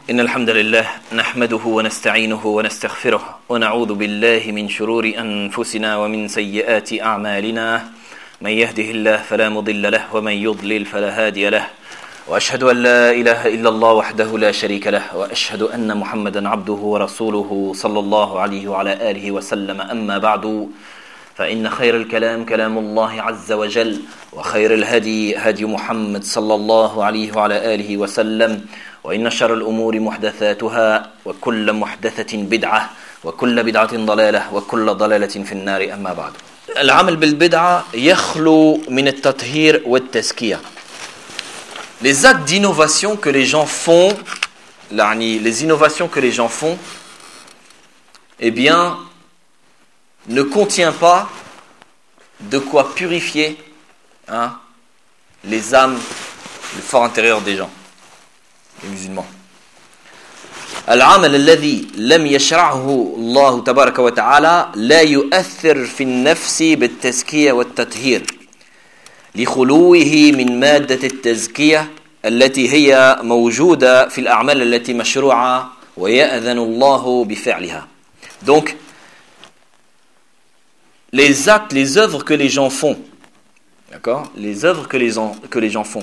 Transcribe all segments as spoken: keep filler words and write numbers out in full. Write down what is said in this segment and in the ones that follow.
إن الحمد لله نحمده ونستعينه ونستغفره ونعوذ بالله من شرور أنفسنا ومن سيئات أعمالنا من يهده الله فلا مضل له ومن يضلل فلا هادي له وأشهد أن لا إله إلا الله وحده لا شريك له وأشهد أن محمدا عبده ورسوله صلى الله عليه وعلى آله وسلم أما بعد فإن خير الكلام كلام الله عز وجل وخير الهدي هدي محمد صلى الله عليه وعلى آله وسلم وإن شر الأمور محدثاتها وكل محدثة بدعة وكل بدعة ضلالة وكل ضلالة في النار أما بعد. العمل بالبدعة يخلو من التطهير والتزكية. Les actes d'innovation que les gens font, les innovations que les gens font, eh bien, ne contient pas de quoi purifier hein, les âmes, le fort intérieur des gens, les musulmans. العمل الذي لم يشرعه الله تبارك وتعالى لا يؤثر في النفس بالتزكية والتطهير لخلوه من مادة التزكية التي هي موجودة في الأعمال التي مشروعة ويأذن الله بفعلها. Donc, les actes, les œuvres que les gens font, d'accord, les œuvres que les, que les gens font,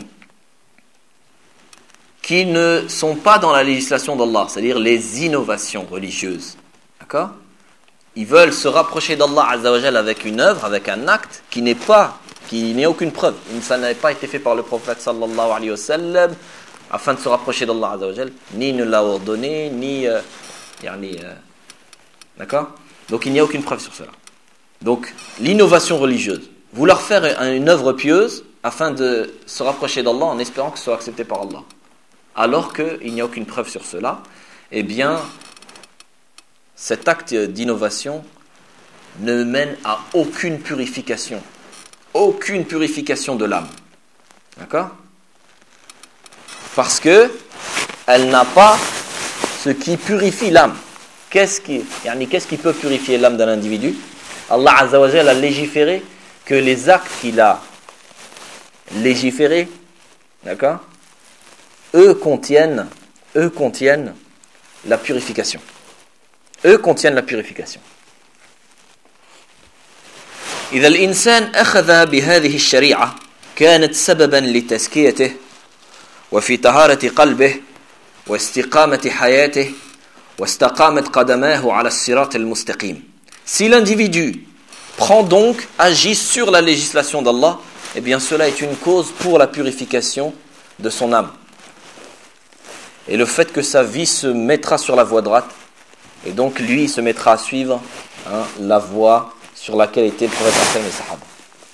qui ne sont pas dans la législation d'Allah, c'est-à-dire les innovations religieuses, d'accord, ils veulent se rapprocher d'Allah Azza wa Jal avec une œuvre, avec un acte qui n'est pas, qui n'est aucune preuve, ça n'a pas été fait par le prophète sallallahu alayhi wa sallam afin de se rapprocher d'Allah Azza wa Jal, ni ne l'a ordonné, ni, euh, yani, euh, d'accord, donc il n'y a aucune preuve sur cela. Donc, l'innovation religieuse, vouloir faire une œuvre pieuse afin de se rapprocher d'Allah en espérant que ce soit accepté par Allah, alors qu'il n'y a aucune preuve sur cela, eh bien, cet acte d'innovation ne mène à aucune purification, aucune purification de l'âme, d'accord ? Parce que elle n'a pas ce qui purifie l'âme. Qu'est-ce qui, yani, qu'est-ce qui peut purifier l'âme d'un individu ? Allah Azza wa Jalla a légiféré que les actes qu'il a légiférés, d'accord, eux contiennent, eux contiennent la purification. Eux contiennent la purification. إذا الإنسان أخذ بهذه الشريعة كانت سببا لتزكيته وفي طهارة قلبه واستقامة حياته واستقامت قدماه على الصراط المستقيم. Si l'individu prend donc, agit sur la législation d'Allah, eh bien cela est une cause pour la purification de son âme. Et le fait que sa vie se mettra sur la voie droite, et donc lui se mettra à suivre hein, la voie sur laquelle était le prophète et les sahaba.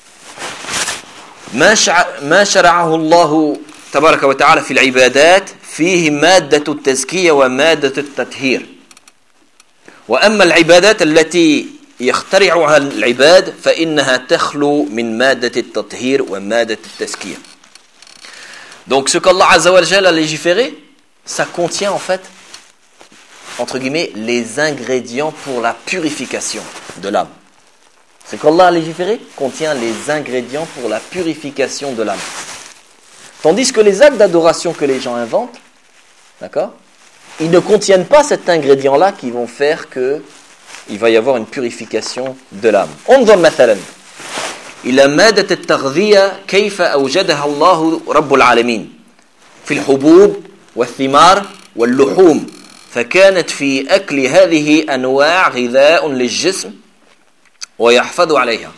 ما شرعه الله تبارك وتعالى في العبادات فيه مادة التزكية ومادة التطهير. وأما العبادات التي يخترعها العباد فإنها تخلو من مادة التطهير ومادة التزكية. Donc ce qu'Allah Azza wa Jalla a légiféré, ça contient en fait, entre guillemets, les ingrédients pour la purification de l'âme. Ce qu'Allah a légiféré contient les ingrédients pour la purification de l'âme. Tandis que les actes d'adoration que les gens inventent, d'accord, ils ne contiennent pas cet ingrédient-là qui vont faire que il va y avoir une purification de l'âme. انظر مثلا إلى مادة التغذية كيف أوجدها الله رب العالمين في الحبوب والثمار واللحوم فكانت في أكل هذه أنواع غذاء للجسم ويحفظ عليها.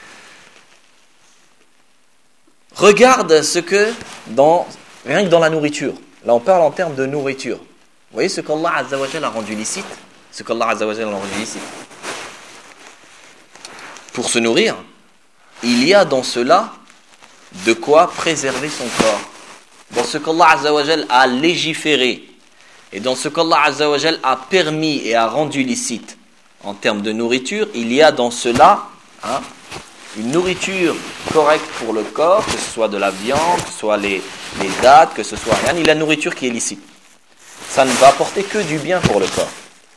Regarde ce que dans rien que dans la nourriture. Là on parle en termes de nourriture. Vous voyez ce qu'Allah Azza wa Jalla a rendu licite, ce qu'Allah Azza wa Jalla a rendu licite. Pour se nourrir, il y a dans cela de quoi préserver son corps. Dans ce qu'Allah Azza wa Jalla a légiféré et dans ce qu'Allah Azza wa Jalla a permis et a rendu licite en termes de nourriture, il y a dans cela hein, une nourriture correcte pour le corps, que ce soit de la viande, que ce soit les, les dattes, que ce soit rien, il y a la nourriture qui est licite. Ça ne va apporter que du bien pour le corps. D'accord ?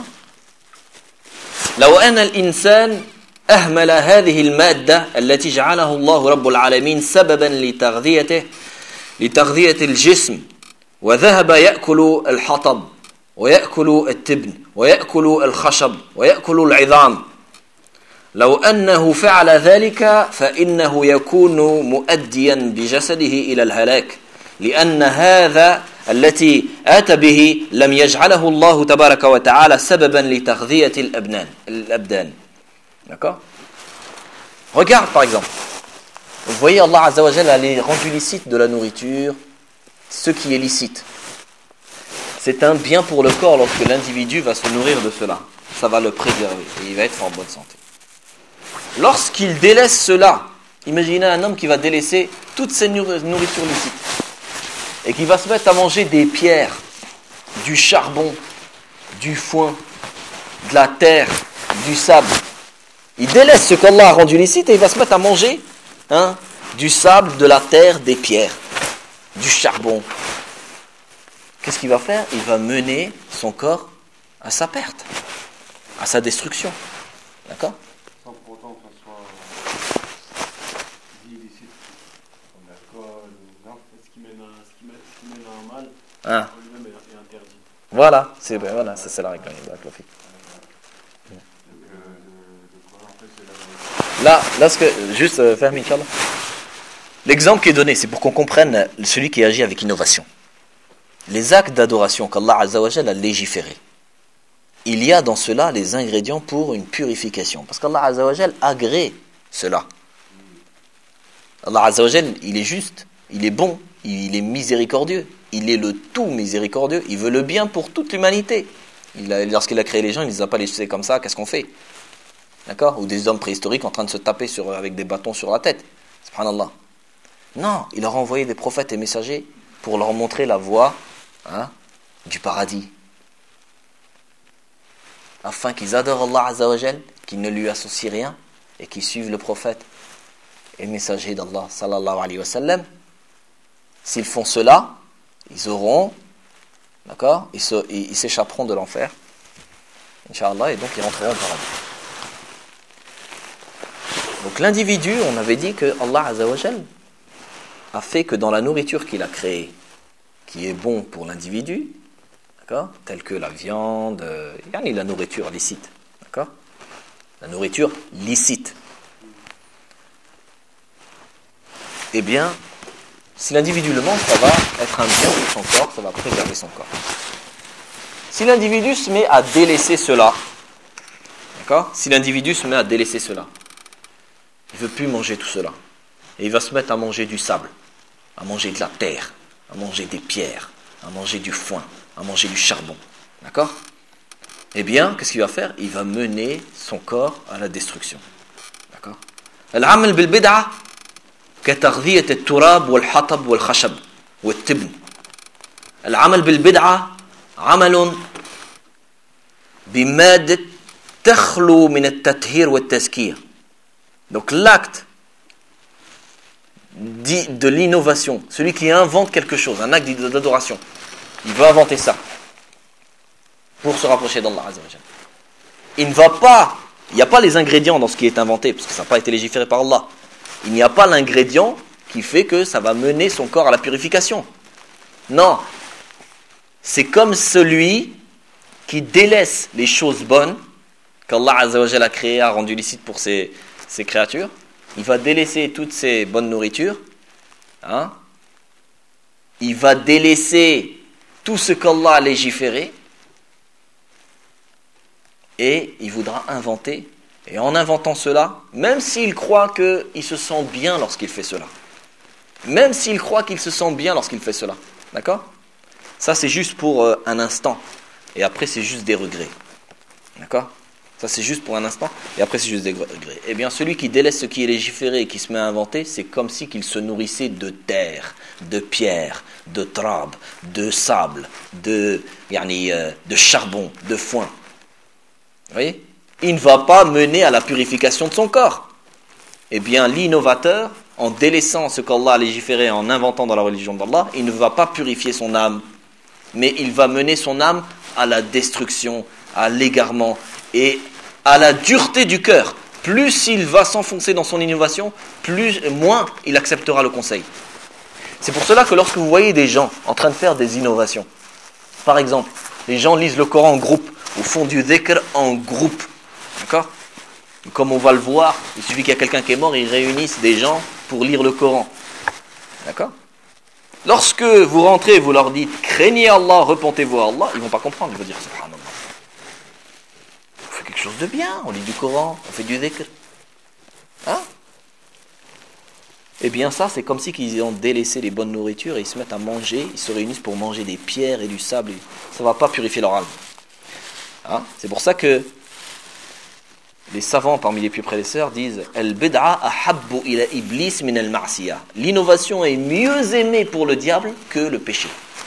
لو أن الإنسان أهمل هذه المادة التي جعلها الله رب العالمين سببا لتغذيته لتغذية الجسم وذهب يأكل الحطب ويأكل التبن ويأكل الخشب ويأكل العظام لو أنه فعل ذلك فإنه يكون مؤديا بجسده إلى الهلاك لأن هذا التي آتى به لم يجعله الله تبارك وتعالى سببا لتغذية الأبنان الأبدان. D'accord? Regarde par exemple. Vous voyez, Allah Azza wa Jalla a rendu licite de la nourriture, ce qui est licite. C'est un bien pour le corps lorsque l'individu va se nourrir de cela. Ça va le préserver et il va être en bonne santé. Lorsqu'il délaisse cela, imaginez un homme qui va délaisser toutes ses nourritures licites et qui va se mettre à manger des pierres, du charbon, du foin, de la terre, du sable. Il délaisse ce qu'Allah a rendu licite et il va se mettre à manger hein, du sable, de la terre, des pierres, du charbon. Qu'est-ce qu'il va faire? Il va mener son corps à sa perte, à sa destruction. D'accord? Sans pour autant que ce soit dit illicite, comme l'alcool, non, ce qui mène à, ce qui mène, ce qui mène à un mal, ah. en lui-même est interdit. Voilà, c'est, voilà, c'est, c'est la règle. Là, là, ce que, juste, euh, faire Inch'Allah. L'exemple qui est donné, c'est pour qu'on comprenne celui qui agit avec innovation. Les actes d'adoration qu'Allah Azza wa Jalla a légiférés. Il y a dans cela les ingrédients pour une purification. Parce qu'Allah Azza wa Jalla agrée cela. Allah Azza wa Jalla, il est juste, il est bon, il est miséricordieux. Il est le tout miséricordieux. Il veut le bien pour toute l'humanité. Il a, lorsqu'il a créé les gens, il ne les a pas laissés comme ça. Qu'est-ce qu'on fait? D'accord? Ou des hommes préhistoriques en train de se taper sur, avec des bâtons sur la tête. Subhanallah. Non, il leur a envoyé des prophètes et messagers pour leur montrer la voie hein, du paradis. Afin qu'ils adorent Allah Azza wa Jal, qu'ils ne lui associent rien et qu'ils suivent le prophète et le messager d'Allah sallallahu alayhi wa sallam. S'ils font cela, ils auront, d'accord, ils, se, ils, ils s'échapperont de l'enfer, Inch'Allah, et donc ils rentreront au paradis. Donc l'individu, on avait dit que Allah Azza wa Jal a fait que dans la nourriture qu'il a créée, qui est bon pour l'individu, d'accord, telle que la viande, euh, la nourriture licite, d'accord, la nourriture licite. Eh bien, si l'individu le mange, ça va être un bien pour son corps, ça va préserver son corps. Si l'individu se met à délaisser cela, d'accord, si l'individu se met à délaisser cela, il ne veut plus manger tout cela. Et il va se mettre à manger du sable, à manger de la terre, à manger des pierres, à manger du foin, à manger du charbon. D'accord? Eh bien, qu'est-ce qu'il va faire? Il va mener son corps à la destruction. D'accord? Al-amal bil-bid'a كتغذية التراب والحطب والخشب والتبن. العمل بالبدعة عمل بمادة تخلو من التطهير والتزكية. Donc l'acte de l'innovation, celui qui invente quelque chose, un acte d'adoration, il veut inventer ça pour se rapprocher d'Allah Azza wa Jalla. Il ne va pas, il n'y a pas les ingrédients dans ce qui est inventé, parce que ça n'a pas été légiféré par Allah. Il n'y a pas l'ingrédient qui fait que ça va mener son corps à la purification. Non, c'est comme celui qui délaisse les choses bonnes qu'Allah Azza wa Jalla a créées, a rendu licite pour ses Ces créatures, il va délaisser toutes ces bonnes nourritures, hein? Il va délaisser tout ce qu'Allah a légiféré, et il voudra inventer, et en inventant cela, même s'il croit qu'il se sent bien lorsqu'il fait cela, même s'il croit qu'il se sent bien lorsqu'il fait cela, d'accord? Ça c'est juste pour euh, un instant, et après c'est juste des regrets, d'accord? Ça c'est juste pour un instant, et après c'est juste des regrets. Eh bien celui qui délaisse ce qui est légiféré et qui se met à inventer, c'est comme si qu'il se nourrissait de terre, de pierre, de trab, de sable, de, yani, euh, de charbon, de foin. Vous voyez? Il ne va pas mener à la purification de son corps. Eh bien l'innovateur, en délaissant ce qu'Allah a légiféré, en inventant dans la religion d'Allah, il ne va pas purifier son âme, mais il va mener son âme à la destruction, à l'égarement et à la dureté du cœur. Plus il va s'enfoncer dans son innovation, plus, moins il acceptera le conseil. C'est pour cela que lorsque vous voyez des gens en train de faire des innovations, par exemple, les gens lisent le Coran en groupe, ou font du dhikr en groupe, d'accord ? Comme on va le voir, il suffit qu'il y a quelqu'un qui est mort, ils réunissent des gens pour lire le Coran, d'accord ? Lorsque vous rentrez, vous leur dites « craignez Allah, repentez-vous à Allah », ils ne vont pas comprendre, ils vont dire « subhanallah ». On fait quelque chose de bien, on lit du Coran, on fait du dhikr. Hein ? Eh bien ça, c'est comme si qu'ils ont délaissé les bonnes nourritures et ils se mettent à manger, ils se réunissent pour manger des pierres et du sable. Ça ne va pas purifier leur âme. Hein ? C'est pour ça que les savants parmi les plus prédécesseurs disent « Al-bid'a ahabbu ila iblis min al-ma'siyah » L'innovation est mieux aimée pour le diable que le péché.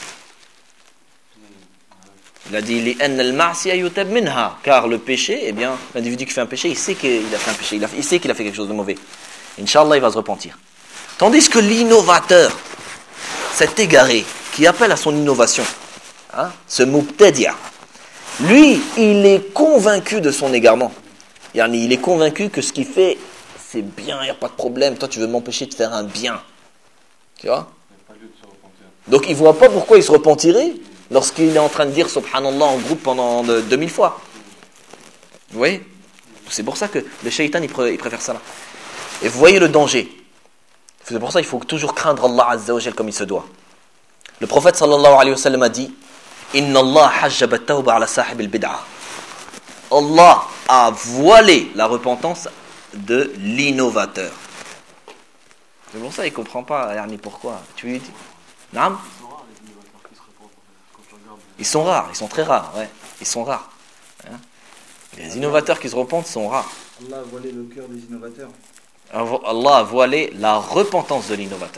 Il a dit « Li'anna al-ma'siyah yutab minha » car le péché, eh bien, l'individu qui fait un péché, il sait qu'il a fait un péché, il, a, il sait qu'il a fait quelque chose de mauvais. Inch'Allah, il va se repentir. Tandis que l'innovateur, cet égaré, qui appelle à son innovation, hein, ce mubtadi'a, lui, il est convaincu de son égarement. Il est convaincu que ce qu'il fait, c'est bien, il n'y a pas de problème. Toi, tu veux m'empêcher de faire un bien. Tu vois ? Donc, il ne voit pas pourquoi il se repentirait lorsqu'il est en train de dire Subhanallah en groupe pendant deux mille fois. Vous voyez ? C'est pour ça que le shaitan, il préfère ça là. Et vous voyez le danger. C'est pour ça qu'il faut toujours craindre Allah Azza wa Jal comme il se doit. Le prophète sallallahu alayhi wa sallam a dit Inna Allah hajjaba tawba ala sahib al-bid'a. Allah a voilé la repentance de l'innovateur. C'est pour ça qu'il ne comprend pas yani, pourquoi. Tu lui dis Naam ? Ils sont rares, ils sont très rares. Ouais. Ils sont rares. Hein? Les innovateurs qui se repentent sont rares. Allah a voilé le cœur des innovateurs. Allah a voilé la repentance de l'innovateur.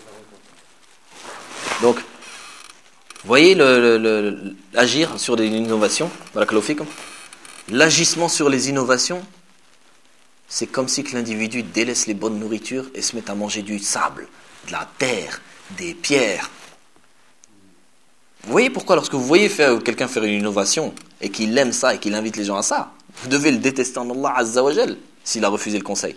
Donc, voyez le, le, le, l'agir sur des innovations. L'agissement sur les innovations, c'est comme si que l'individu délaisse les bonnes nourritures et se met à manger du sable, de la terre, des pierres. Vous voyez pourquoi lorsque vous voyez faire, quelqu'un faire une innovation et qu'il aime ça et qu'il invite les gens à ça, vous devez le détester en Allah Azza wa Jal s'il a refusé le conseil.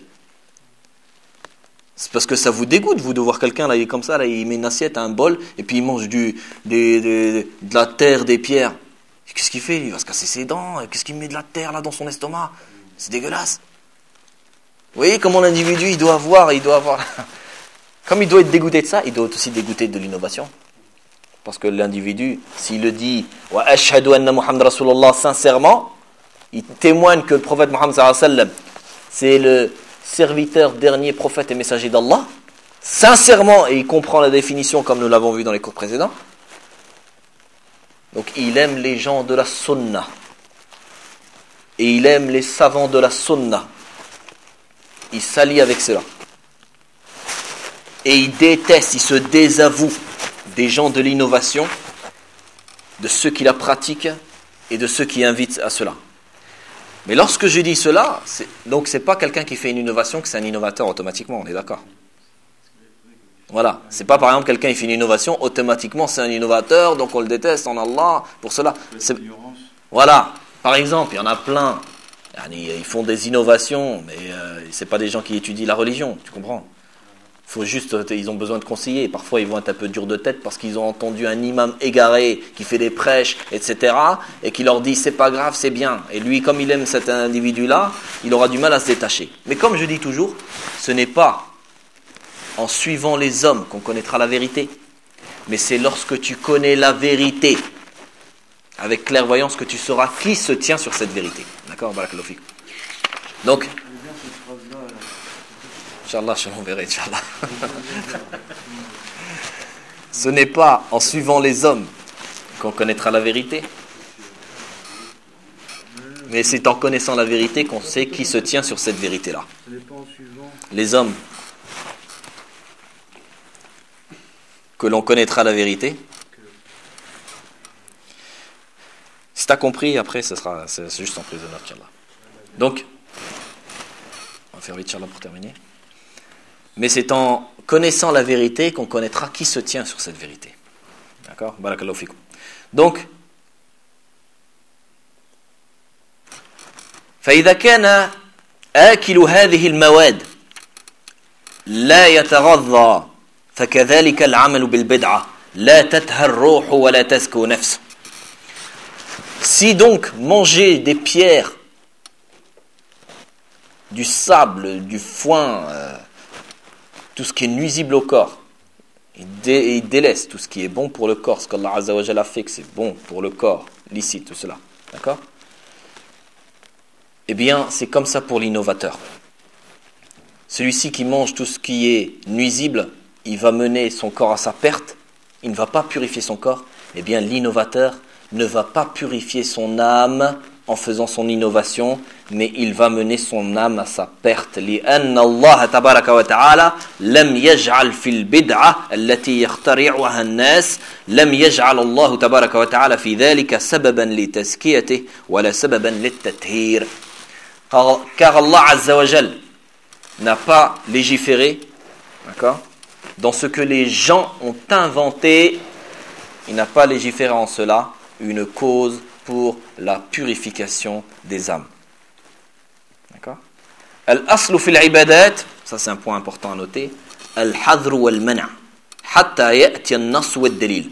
C'est parce que ça vous dégoûte, vous, de voir quelqu'un, là, il est comme ça, là, il met une assiette, un bol, et puis il mange du, des, des, de la terre, des pierres. Qu'est-ce qu'il fait ? Il va se casser ses dents. Qu'est-ce qu'il met de la terre, là, dans son estomac ? C'est dégueulasse. Vous voyez comment l'individu, il doit avoir, il doit avoir... Comme il doit être dégoûté de ça, il doit être aussi dégoûté de l'innovation. Parce que l'individu, s'il le dit « Wa ashhadu anna Muhammad Rasulullah » sincèrement, il témoigne que le prophète Muhammad sallallahu alayhi wa sallam, c'est le serviteur, dernier prophète et messager d'Allah, sincèrement, et il comprend la définition comme nous l'avons vu dans les cours précédents. Donc il aime les gens de la sunna et il aime les savants de la sunna. Il s'allie avec cela et il déteste, il se désavoue des gens de l'innovation, de ceux qui la pratiquent et de ceux qui invitent à cela. Mais lorsque je dis cela, c'est, donc c'est pas quelqu'un qui fait une innovation que c'est un innovateur automatiquement, on est d'accord. Voilà, c'est pas par exemple quelqu'un qui fait une innovation, automatiquement c'est un innovateur, donc on le déteste en Allah pour cela. C'est, voilà, par exemple, il y en a plein, ils font des innovations, mais euh, c'est pas des gens qui étudient la religion, tu comprends ? Faut juste, ils ont besoin de conseillers. Parfois, ils vont être un peu durs de tête parce qu'ils ont entendu un imam égaré qui fait des prêches, et cetera, et qui leur dit c'est pas grave, c'est bien. Et lui, comme il aime cet individu-là, il aura du mal à se détacher. Mais comme je dis toujours, ce n'est pas en suivant les hommes qu'on connaîtra la vérité, mais c'est lorsque tu connais la vérité avec clairvoyance que tu sauras qui se tient sur cette vérité. D'accord ? Barakallahu fik. Donc, Inch'Allah, je l'enverrai, Inch'Allah. Ce n'est pas en suivant les hommes qu'on connaîtra la vérité, mais c'est en connaissant la vérité qu'on sait qui se tient sur cette vérité-là. Les hommes que l'on connaîtra la vérité. Si tu as compris, après, ce sera, c'est, c'est juste en prise de note, Inch'Allah. Donc, on va faire vite, Inch'Allah, pour terminer. Mais c'est en connaissant la vérité qu'on connaîtra qui se tient sur cette vérité. D'accord ? Barakallahu fikum. Donc, فإذا كان آكل هذه المواد لا يتغذى فكذلك العمل بالبدعة لا تتهى الروح ولا تزكو نفس. Si donc manger des pierres, du sable, du foin, euh, tout ce qui est nuisible au corps, il, dé, il délaisse tout ce qui est bon pour le corps, ce qu'Allah Azza wa Jalla a fait que c'est bon pour le corps, licite, tout cela, d'accord? Eh bien, c'est comme ça pour l'innovateur. Celui-ci qui mange tout ce qui est nuisible, il va mener son corps à sa perte, il ne va pas purifier son corps. Eh bien, l'innovateur ne va pas purifier son âme en faisant son innovation, mais il va mener son âme à sa perte. لأن الله تبارك وتعالى لم يجعل في البدعة التي يخترعها الناس لم يجعل الله تبارك وتعالى في ذلك سببا لتزكيته ولا سببا للتطهير. Car Allah Azza wa Jal n'a pas légiféré, d'accord, dans ce que les gens ont inventé. Il n'a pas légiféré en cela une cause pour la purification des âmes. D'accord? Al-aslu fil ibadat, ça c'est un point important à noter. Al-hadru wal-mana' hatta ya'ti an-nas wad-dalil.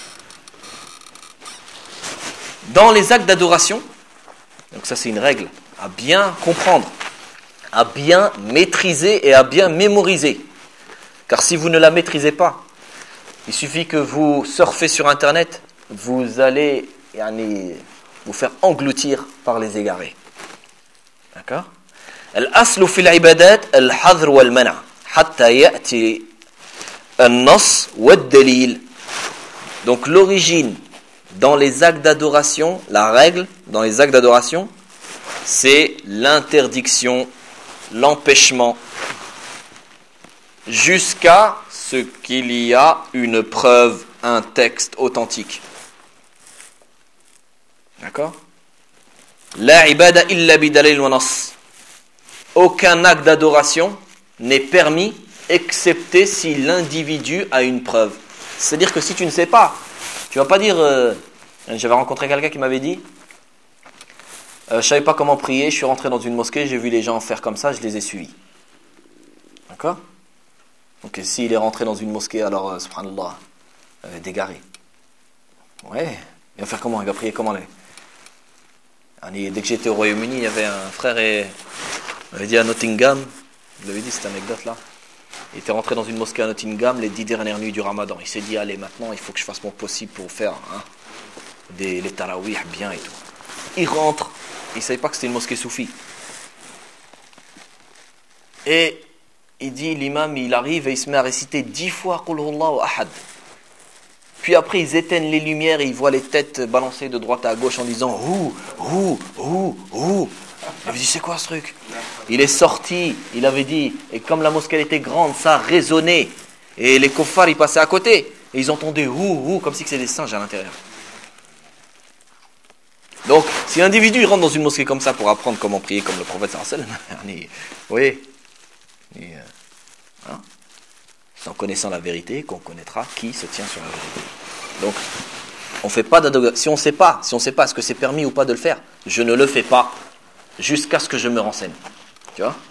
Dans les actes d'adoration, donc ça c'est une règle à bien comprendre, à bien maîtriser et à bien mémoriser. Car si vous ne la maîtrisez pas, il suffit que vous surfez sur internet, vous allez yani, vous faire engloutir par les égarés. D'accord? Al-aslu fil ibadat al-hadr wal-mana' hatta ya'ti an-nas wad-dalil. Donc l'origine dans les actes d'adoration, la règle dans les actes d'adoration, c'est l'interdiction, l'empêchement, jusqu'à ce qu'il y a une preuve, un texte authentique. D'accord? La ibada illa bidalil wa nas. Aucun acte d'adoration n'est permis excepté si l'individu a une preuve. C'est-à-dire que si tu ne sais pas, tu vas pas dire euh, j'avais rencontré quelqu'un qui m'avait dit euh, je savais pas comment prier, je suis rentré dans une mosquée, j'ai vu les gens faire comme ça, je les ai suivis. D'accord? Donc s'il est rentré dans une mosquée, alors, euh, subhanallah, euh, dégaré. Ouais, il va faire comment? Il va prier comment? Les... Dès que j'étais au Royaume-Uni, il y avait un frère et on avait dit à Nottingham, je vous l'avais dit cette anecdote-là, il était rentré dans une mosquée à Nottingham les dix dernières nuits du Ramadan. Il s'est dit, allez, maintenant, il faut que je fasse mon possible pour faire hein, des, les tarawih bien et tout. Il rentre, il ne savait pas que c'était une mosquée soufie. Et il dit, l'imam, il arrive et il se met à réciter dix fois Qul Huwallahu Ahad. Puis après, ils éteignent les lumières et ils voient les têtes balancées de droite à gauche en disant Ouh, ouh, ouh, ouh. Il avait dit, c'est quoi ce truc? Il est sorti, il avait dit, et comme la mosquée était grande, ça résonnait. Et les kuffars, ils passaient à côté. Et ils entendaient ouh, ouh, comme si c'était des singes à l'intérieur. Donc, si l'individu rentre dans une mosquée comme ça pour apprendre comment prier comme le prophète sallallahu alayhi wa sallam, oui. Et, euh, hein, c'est en connaissant la vérité qu'on connaîtra qui se tient sur la vérité. Donc, on fait pas d'adoration. Si on sait pas, si on sait pas ce que c'est permis ou pas de le faire, je ne le fais pas jusqu'à ce que je me renseigne. Tu vois?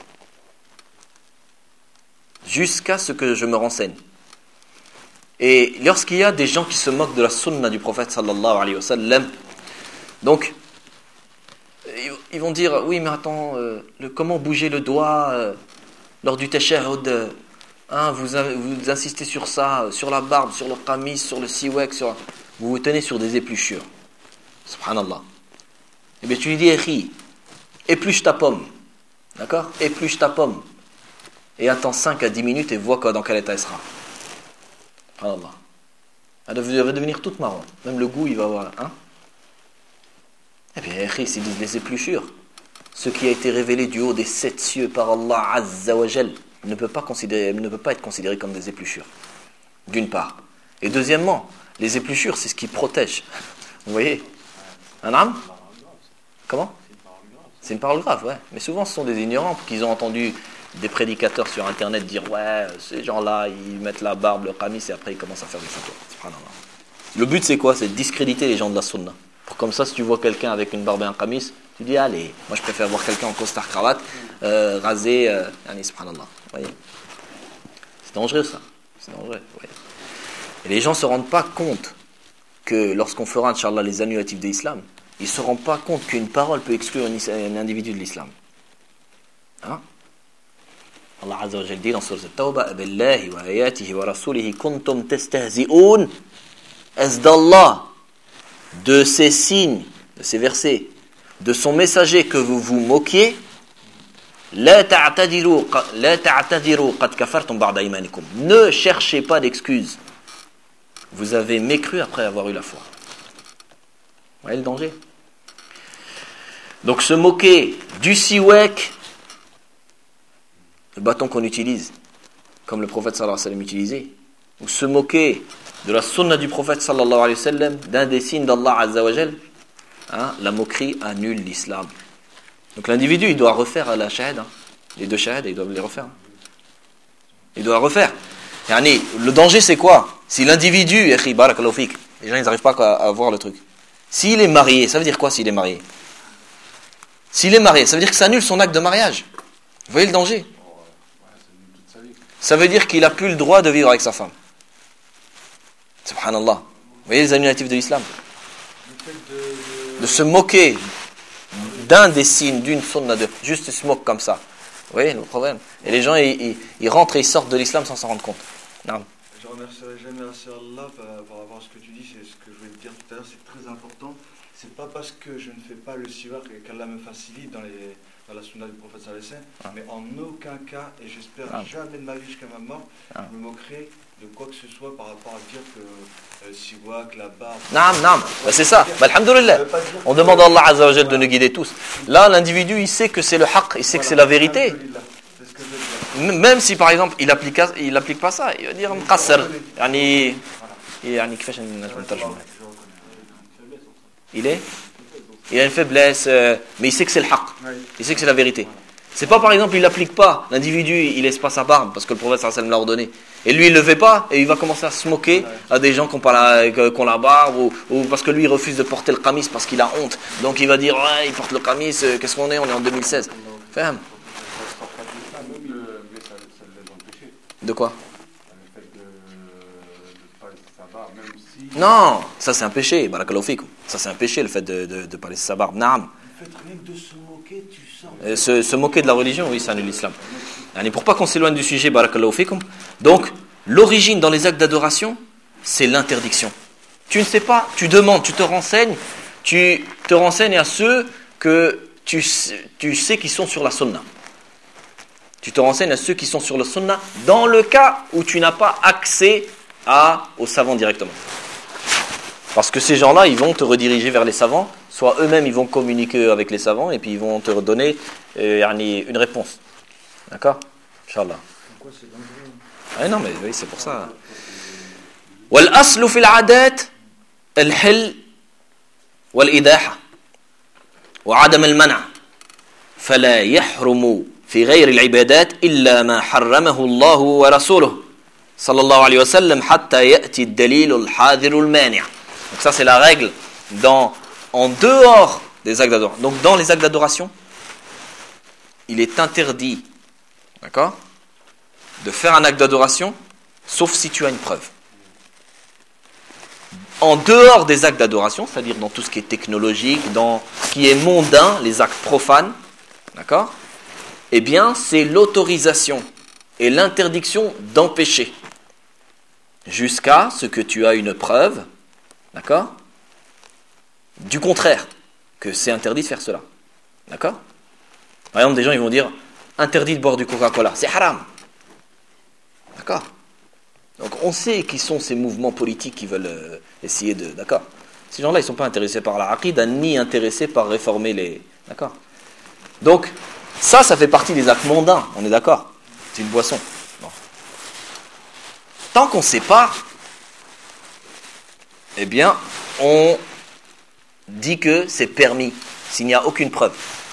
Jusqu'à ce que je me renseigne. Et lorsqu'il y a des gens qui se moquent de la sunna du prophète sallallahu alayhi wa sallam, donc ils vont dire oui mais attends, euh, le, comment bouger le doigt euh, lors du tashahhud, euh, hein, vous, vous insistez sur ça, sur la barbe, sur le qamis, sur le siwak, sur... vous vous tenez sur des épluchures. Subhanallah. Et bien tu lui dis Ekhi, épluche ta pomme. D'accord? Épluche ta pomme. Et attends cinq à dix minutes et vois quoi, dans quel état elle sera. Subhanallah. Elle va devenir toute marron. Même le goût il va avoir. Hein? Eh bien, Ekhi, c'est les épluchures. Ce qui a été révélé du haut des sept cieux par Allah Azza wa Jal ne peut pas considérer, ne peut pas être considéré comme des épluchures. D'une part. Et deuxièmement, les épluchures, c'est ce qui protège. Vous voyez? Un âme? Comment? C'est une parole grave, ouais. Mais souvent, ce sont des ignorants qui ont entendu des prédicateurs sur Internet dire ouais, ces gens-là, ils mettent la barbe, le qamis, et après ils commencent à faire des photos. Le but, c'est quoi? C'est de discréditer les gens de la sunna. Comme ça, si tu vois quelqu'un avec une barbe et un qamis, tu dis allez, moi je préfère voir quelqu'un en costard cravate, euh, rasé, euh, subhanallah. Vous voyez? C'est dangereux ça. C'est dangereux. Ouais. Et les gens ne se rendent pas compte que lorsqu'on fera, Inch'Allah, les annulatifs de l'islam, ils ne se rendent pas compte qu'une parole peut exclure un individu de l'islam. Hein? Allah Azza wa Jalla dit dans Sourate At-Tawbah, billahi wa ayatihi wa rasulihi kuntum tastahzi'un. Est-ce d'Allah, de ses signes, de ses versets, de son messager que vous vous moquiez? La ta'tadiru la ta'tadiru qad kafartum ba'da imanikum. Ne cherchez pas d'excuses. Vous avez mécru après avoir eu la foi. Vous voyez le danger? Donc se moquer du siwak, le bâton qu'on utilise, comme le prophète sallallahu alayhi wa sallam utilisait, ou se moquer de la sunna du prophète sallallahu alayhi wa sallam, d'un des signes d'Allah azza wa jal, hein, la moquerie annule l'islam. Donc l'individu, il doit refaire la shahada, hein. Les deux shahadas, il doit les refaire. Hein. Il doit la refaire. Yani, le danger, c'est quoi? Si l'individu, les gens, ils n'arrivent pas à, à voir le truc. S'il est marié, ça veut dire quoi s'il est marié? S'il est marié, ça veut dire que ça annule son acte de mariage. Vous voyez le danger? Ça veut dire qu'il n'a plus le droit de vivre avec sa femme. Subhanallah. Vous voyez les annulatifs de l'islam? De se moquer d'un des signes, d'une sunna, de juste se moque comme ça. Vous voyez le problème? Et les gens, ils, ils, ils rentrent et ils sortent de l'islam sans s'en rendre compte. Non. Je remercierai jamais assez Allah par, par rapport à ce que tu dis, c'est ce que je voulais te dire tout à l'heure, c'est très important. C'est pas parce que je ne fais pas le siwak qu'Allah me facilite dans, les, dans la sunna du prophète sallallahu alayhi wa sallam, ah. mais en aucun cas, et j'espère ah. jamais de ma vie jusqu'à ma mort, ah. je me moquerai de quoi que ce soit par rapport à dire que le euh, siwak, la barbe... Non, non, bah, c'est ça. Bah, alhamdoulilah. On demande à Allah Azza wa Jal de nous guider tous. Là, l'individu, il sait que c'est le haqq, il sait voilà, que c'est la vérité. Même si, par exemple, il n'applique il applique pas ça, il va dire mqassar. Yani, yani, كيفاش نترجم Il est Il a une faiblesse, euh, mais il sait que c'est le haqq. Il sait que c'est la vérité. C'est pas, par exemple, il l'applique pas. L'individu, il laisse pas sa barbe parce que le prophète sallallahu alayhi wa sallam l'a ordonné. Et lui, il le fait pas et il va commencer à se moquer à des gens qui ont, pas la, qui ont la barbe ou, ou parce que lui, il refuse de porter le qamis parce qu'il a honte. Donc il va dire, ouais, il porte le qamis, qu'est-ce qu'on est? On est en deux mille seize. Femme. De quoi? Non, ça c'est un péché, barakallahu fikum. Ça c'est un péché, le fait de, de, de pas laisser sa barbe. Naam. Le fait rien que de se moquer, tu sors. Euh, se, se moquer de la religion, oui, ça annule l'islam. Et pour pas qu'on s'éloigne du sujet, barakallahu fikum. Donc, l'origine dans les actes d'adoration, c'est l'interdiction. Tu ne sais pas, tu demandes, tu te renseignes, tu te renseignes à ceux que tu, tu sais qui sont sur la sunna. Tu te renseignes à ceux qui sont sur la sunna dans le cas où tu n'as pas accès à, aux savants directement. Parce que ces gens-là, ils vont te rediriger vers les savants, soit eux-mêmes, ils vont communiquer avec les savants, et puis ils vont te redonner euh, une réponse. D'accord? Inch'Allah. Pourquoi c'est dangereux? Ah non, mais oui, c'est pour ça. وَالْأَصْلُ فِي الْعَادَاتِ الْحِلْ وَالْإِدَاحَةِ وَعَدَمَ الْمَنْعِ فَلَا يَحْرُمُ في غير العبادات إلا ما حرمه الله ورسوله صلى الله عليه وسلم حتى يأتي الدليل الحاضر المانع. Donc ça c'est la règle dans, en dehors des actes d'adoration. Donc dans les actes d'adoration, il est interdit, d'accord, de faire un acte d'adoration sauf si tu as une preuve. En dehors des actes d'adoration, c'est-à-dire dans tout ce qui est technologique, dans ce qui est mondain, les actes profanes, d'accord, eh bien, c'est l'autorisation et l'interdiction d'empêcher jusqu'à ce que tu as une preuve, d'accord, du contraire, que c'est interdit de faire cela. D'accord? Par exemple, des gens ils vont dire interdit de boire du Coca-Cola, c'est haram. D'accord? Donc on sait qui sont ces mouvements politiques qui veulent euh, essayer de... D'accord? Ces gens-là, ils ne sont pas intéressés par la aqida, ni intéressés par réformer les... D'accord? Donc, ça, ça fait partie des actes mondains, on est d'accord? C'est une boisson. Bon. Tant qu'on ne sait pas, eh bien, on dit que c'est permis, s'il n'y a aucune preuve.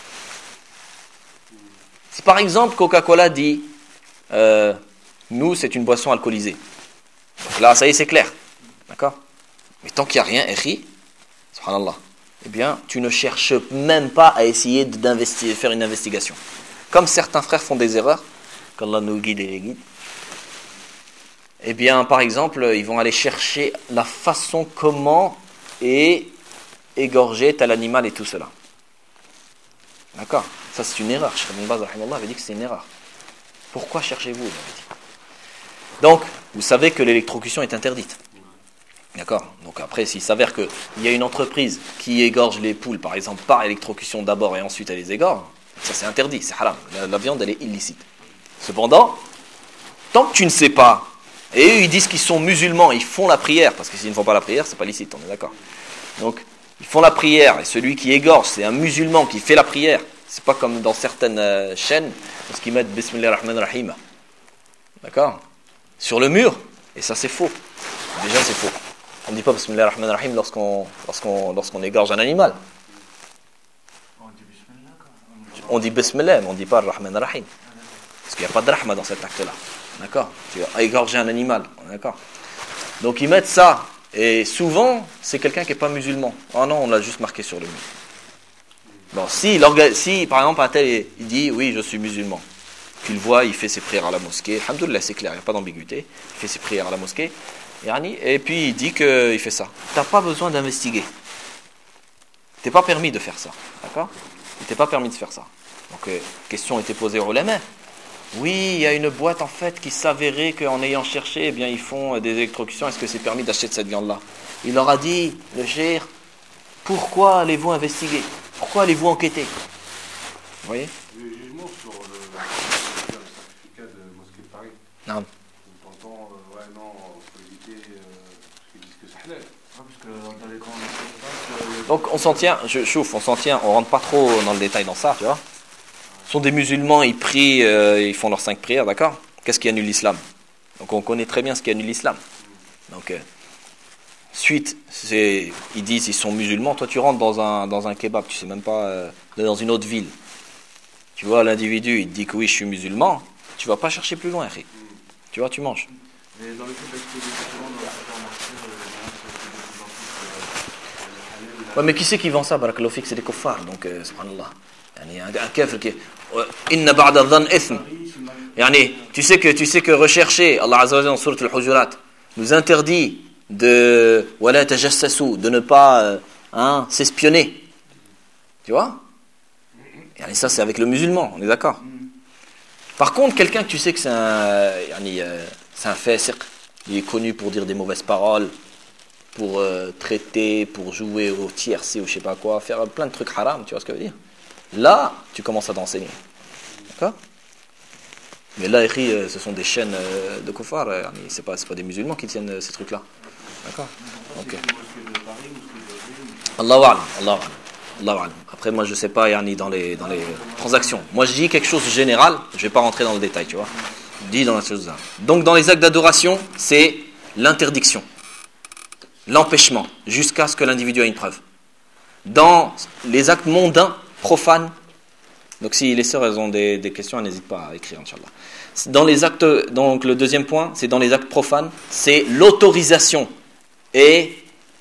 Si par exemple, Coca-Cola dit, euh, nous, c'est une boisson alcoolisée. Donc là, ça y est, c'est clair. D'accord? Mais tant qu'il n'y a rien, écrit, subhanallah, eh bien, tu ne cherches même pas à essayer de faire une investigation. Comme certains frères font des erreurs, qu'Allah nous guide et les guide. eh bien, par exemple, ils vont aller chercher la façon comment est égorgé tel animal et tout cela. D'accord? Ça, c'est une erreur. Cheikh Ibn Baz rahimahullah avait dit que c'est une erreur. Pourquoi cherchez-vous? Il avait dit. Donc, vous savez que l'électrocution est interdite. D'accord? Donc après, s'il s'avère qu'il y a une entreprise qui égorge les poules, par exemple, par électrocution d'abord et ensuite elle les égorge, ça c'est interdit, c'est haram. La, la viande, elle est illicite. Cependant, tant que tu ne sais pas, et eux ils disent qu'ils sont musulmans, ils font la prière, parce que s'ils ne font pas la prière, c'est pas licite, on est d'accord? Donc, ils font la prière, et celui qui égorge, c'est un musulman qui fait la prière. C'est pas comme dans certaines euh, chaînes, parce qu'ils mettent Bismillah ar-Rahman ar-Rahim. D'accord? Sur le mur, et ça c'est faux. Déjà c'est faux. On ne dit pas Bismillah ar-Rahman ar-Rahim lorsqu'on, lorsqu'on, lorsqu'on égorge un animal. On dit Bismillah quoi. On dit Bismillah, mais on ne dit pas ar-Rahman ar-Rahim. Parce qu'il n'y a pas de rahma dans cet acte-là. D'accord? Tu vas égorger un animal. D'accord? Donc ils mettent ça. Et souvent, c'est quelqu'un qui n'est pas musulman. Ah oh non, on l'a juste marqué sur le mur. Bon, si, si par exemple, un tel, il dit oui, je suis musulman. Puis il voit, il fait ses prières à la mosquée. Alhamdoulilah, c'est clair, il n'y a pas d'ambiguïté. Il fait ses prières à la mosquée. Et puis il dit qu'il fait ça. Tu n'as pas besoin d'investiguer. Tu n'es pas permis de faire ça. D'accord? Il t'est pas permis de faire ça. Donc, euh, question était posée aux ulama. Oui, il y a une boîte en fait qui s'avérait qu'en ayant cherché, eh bien, ils font des électrocutions. Est-ce que c'est permis d'acheter de cette viande-là? Il leur a dit, le cheikh, pourquoi allez-vous investiguer? Pourquoi allez-vous enquêter? Vous voyez? Le jugement sur le, le certificat de Mosquée de Paris. Non. On entend, euh, ouais, non, il faut éviter, euh, parce qu'ils disent que c'est halal. Ouais, parce que dans les grands euh, Donc on s'en tient, je chauffe, on s'en tient, on rentre pas trop dans le détail dans ça, tu vois. Ce sont des musulmans, ils prient, euh, ils font leurs cinq prières, d'accord? Qu'est-ce qui annule l'islam? Donc on connaît très bien ce qui annule l'islam. Donc euh, suite, c'est, ils disent ils sont musulmans, toi tu rentres dans un, dans un kebab, tu sais même pas, euh, dans une autre ville. Tu vois l'individu, il te dit que oui je suis musulman, tu vas pas chercher plus loin, frère. Tu vois, tu manges. Mais dans le fait d'acheter des vêtements dans le supermarché, euh, c'est de plus en plus, euh, Ouais, mais qui c'est qui vend ça? Barakallahu fik, c'est des kuffars, donc euh, subhanallah. Yani, un, un kafir qui inna ba'da dhann ithm. Yani, tu sais que tu sais que rechercher, Allah Azza wa Jalla dans sourate al-Hujurat nous interdit de wala tajassasu, de ne pas euh, hein, s'espionner. Tu vois? Yani, ça c'est avec le musulman, on est d'accord? Par contre, quelqu'un que tu sais que c'est un yani, euh, c'est un fasiq, il est connu pour dire des mauvaises paroles, pour euh, traiter, pour jouer au tiercé ou je sais pas quoi, faire plein de trucs haram, tu vois ce que je veux dire? Là, tu commences à t'enseigner. D'accord? Mais là, euh, ce sont des chaînes euh, de kuffar, euh, c'est pas, c'est pas des musulmans qui tiennent euh, ces trucs-là. D'accord? Ok. Allahu a'lam, Allahu a'lam, Allahu a'lam. Après, moi, je sais pas, yani, dans les, dans les transactions. Moi, je dis quelque chose de général, je vais pas rentrer dans le détail, tu vois. Je dis dans la chose là. Donc, dans les actes d'adoration, c'est l'interdiction, l'empêchement, jusqu'à ce que l'individu ait une preuve. Dans les actes mondains, profanes, donc si les sœurs elles ont des, des questions, elles n'hésitent pas à écrire, Inch'Allah. Dans les actes, donc le deuxième point, c'est dans les actes profanes, c'est l'autorisation et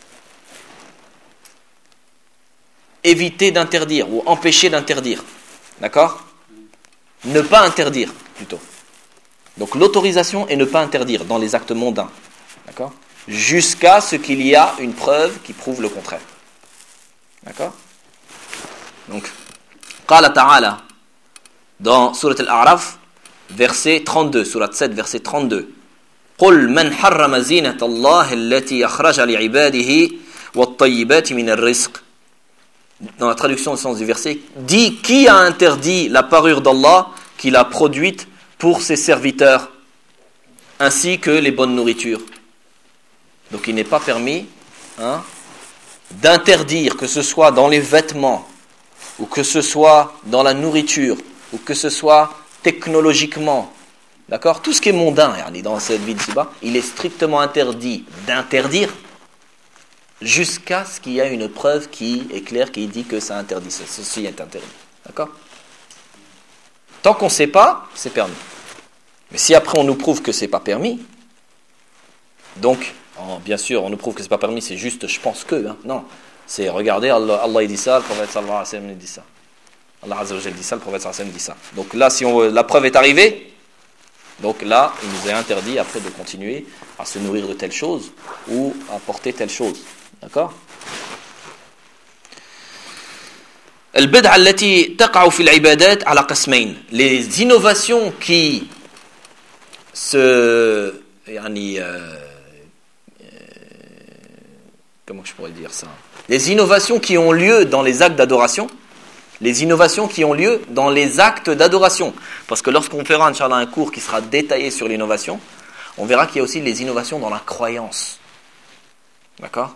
éviter d'interdire ou empêcher d'interdire. D'accord? Ne pas interdire, plutôt. Donc l'autorisation et ne pas interdire dans les actes mondains. D'accord? Jusqu'à ce qu'il y a une preuve qui prouve le contraire. D'accord? Donc, Qala ta'ala, dans Surat Al-A'raf, verset trente-deux, Surat sept, verset trente-deux. قُلْ مَنْ حَرَّمَ زِينَةَ اللَّهِ الَّتِي أَخْرَجَ لِعِبَادِهِ وَالطَّيِّبَاتِ مِنَ الرِّزْقِ. Dans la traduction au sens du verset, dit qui a interdit la parure d'Allah qu'il a produite pour ses serviteurs, ainsi que les bonnes nourritures. Donc il n'est pas permis hein, d'interdire, que ce soit dans les vêtements, ou que ce soit dans la nourriture, ou que ce soit technologiquement, d'accord? Tout ce qui est mondain, dans cette vie d'ici-bas, il est strictement interdit d'interdire jusqu'à ce qu'il y ait une preuve qui est claire, qui dit que ça interdit, ceci est interdit, d'accord? Tant qu'on ne sait pas, c'est permis. Mais si après on nous prouve que c'est pas permis, donc, oh, bien sûr, on nous prouve que c'est pas permis, c'est juste je pense que, hein, non. C'est regardez, Allah, Allah il dit ça, le prophète sallallahu alayhi wa sallam il dit ça. Allah azza wa jalla dit ça, le prophète sallallahu alayhi wa sallam dit ça. Donc là, si on, la preuve est arrivée, Donc là, il nous est interdit après de continuer à se nourrir de telle chose ou à porter telle chose. D'accord ? البدعة التي تقع في العبادات على قسمين. Les innovations qui se يعني euh, comment je pourrais dire ça ? Les innovations qui ont lieu dans les actes d'adoration, les innovations qui ont lieu dans les actes d'adoration. Parce que lorsqu'on fera, Inch'Allah, un cours qui sera détaillé sur l'innovation, on verra qu'il y a aussi les innovations dans la croyance. D'accord ?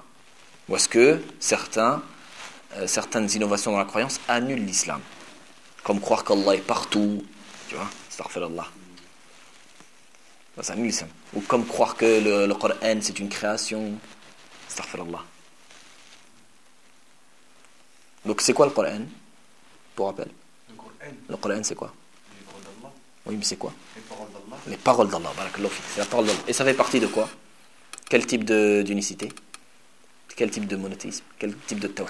Ou est-ce que certains, euh, certaines innovations dans la croyance annulent l'islam ? Comme croire qu'Allah est partout, tu vois ? Astaghfirullah. Ça annule l'islam. Ou comme croire que le, le Coran c'est une création. Astaghfirullah. Donc c'est quoi le Coran ? Pour rappel. Le Coran. Le Coran c'est quoi ? Les paroles d'Allah. Oui, mais c'est quoi ? Les paroles d'Allah. Les paroles d'Allah. Barakallahu fik. C'est la parole d'Allah. Et ça fait partie de quoi ? Quel type de, d'unicité ? Quel type de monothéisme ? Quel type de tawhid ?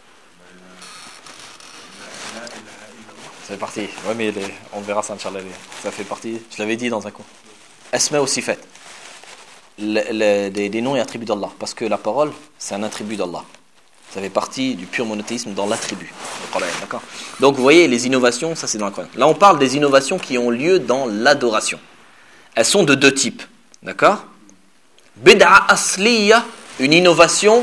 Ça fait partie. Ouais, mais les, on verra ça, Inch'Allah. Ça fait partie. Je l'avais dit dans un cours. Asma aussi fait. Le, le, des, des noms et attributs d'Allah. Parce que la parole, c'est un attribut d'Allah. Ça fait partie du pur monothéisme dans l'attribut. D'accord ? Donc vous voyez, les innovations, ça c'est dans le Coran. Là on parle des innovations qui ont lieu dans l'adoration. Elles sont de deux types. D'accord ? Bid'a asliya, une innovation.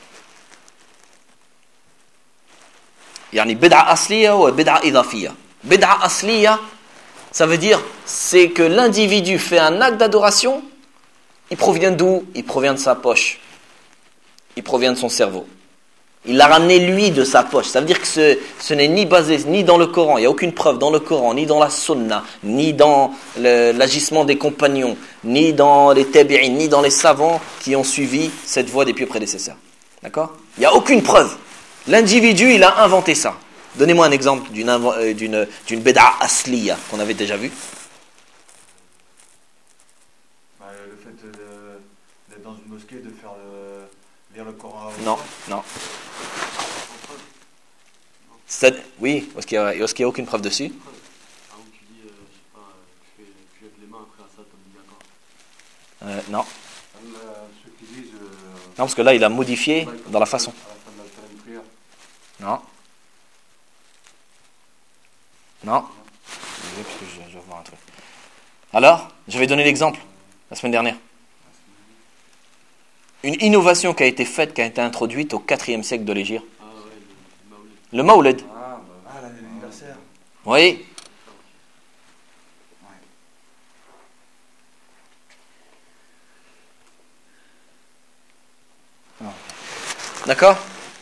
Yani bid'a asliya ou bid'a idafiyya. Bid'a asliya, ça veut dire c'est que l'individu fait un acte d'adoration. Il provient d'où ? Il provient de sa poche. Il provient de son cerveau. Il l'a ramené lui de sa poche. Ça veut dire que ce, ce n'est ni basé ni dans le Coran, il n'y a aucune preuve dans le Coran, ni dans la Sunna, ni dans le, l'agissement des compagnons, ni dans les tabi'in, ni dans les savants qui ont suivi cette voie des pieux prédécesseurs. D'accord ? Il n'y a aucune preuve. L'individu, il a inventé ça. Donnez-moi un exemple d'une, euh, d'une, d'une bid'a asliya qu'on avait déjà vu. Bah, le fait de, d'être dans une mosquée, de faire le, lire le Coran. Non, non. C'est, oui, est-ce qu'il n'y a, est-ce qu'il y a aucune preuve dessus ? Ah, où tu dis, euh, je sais pas, tu, fais, tu lèves les mains après ça, t'as mis d'accord. euh, Non. Euh, ceux qui disent. Euh, Non, parce que là, il a modifié dans la façon. À la fin de la faire une prière. Non. Non. Désolé, parce que je, je vais voir un truc. Alors, je vais donner l'exemple, la semaine dernière. Une innovation qui a été faite, qui a été introduite au quatrième siècle de l'Hégire. Ah ouais, le Maoulid. Le Maoulid. Ah, bah, ah l'anniversaire. Oui. D'accord ?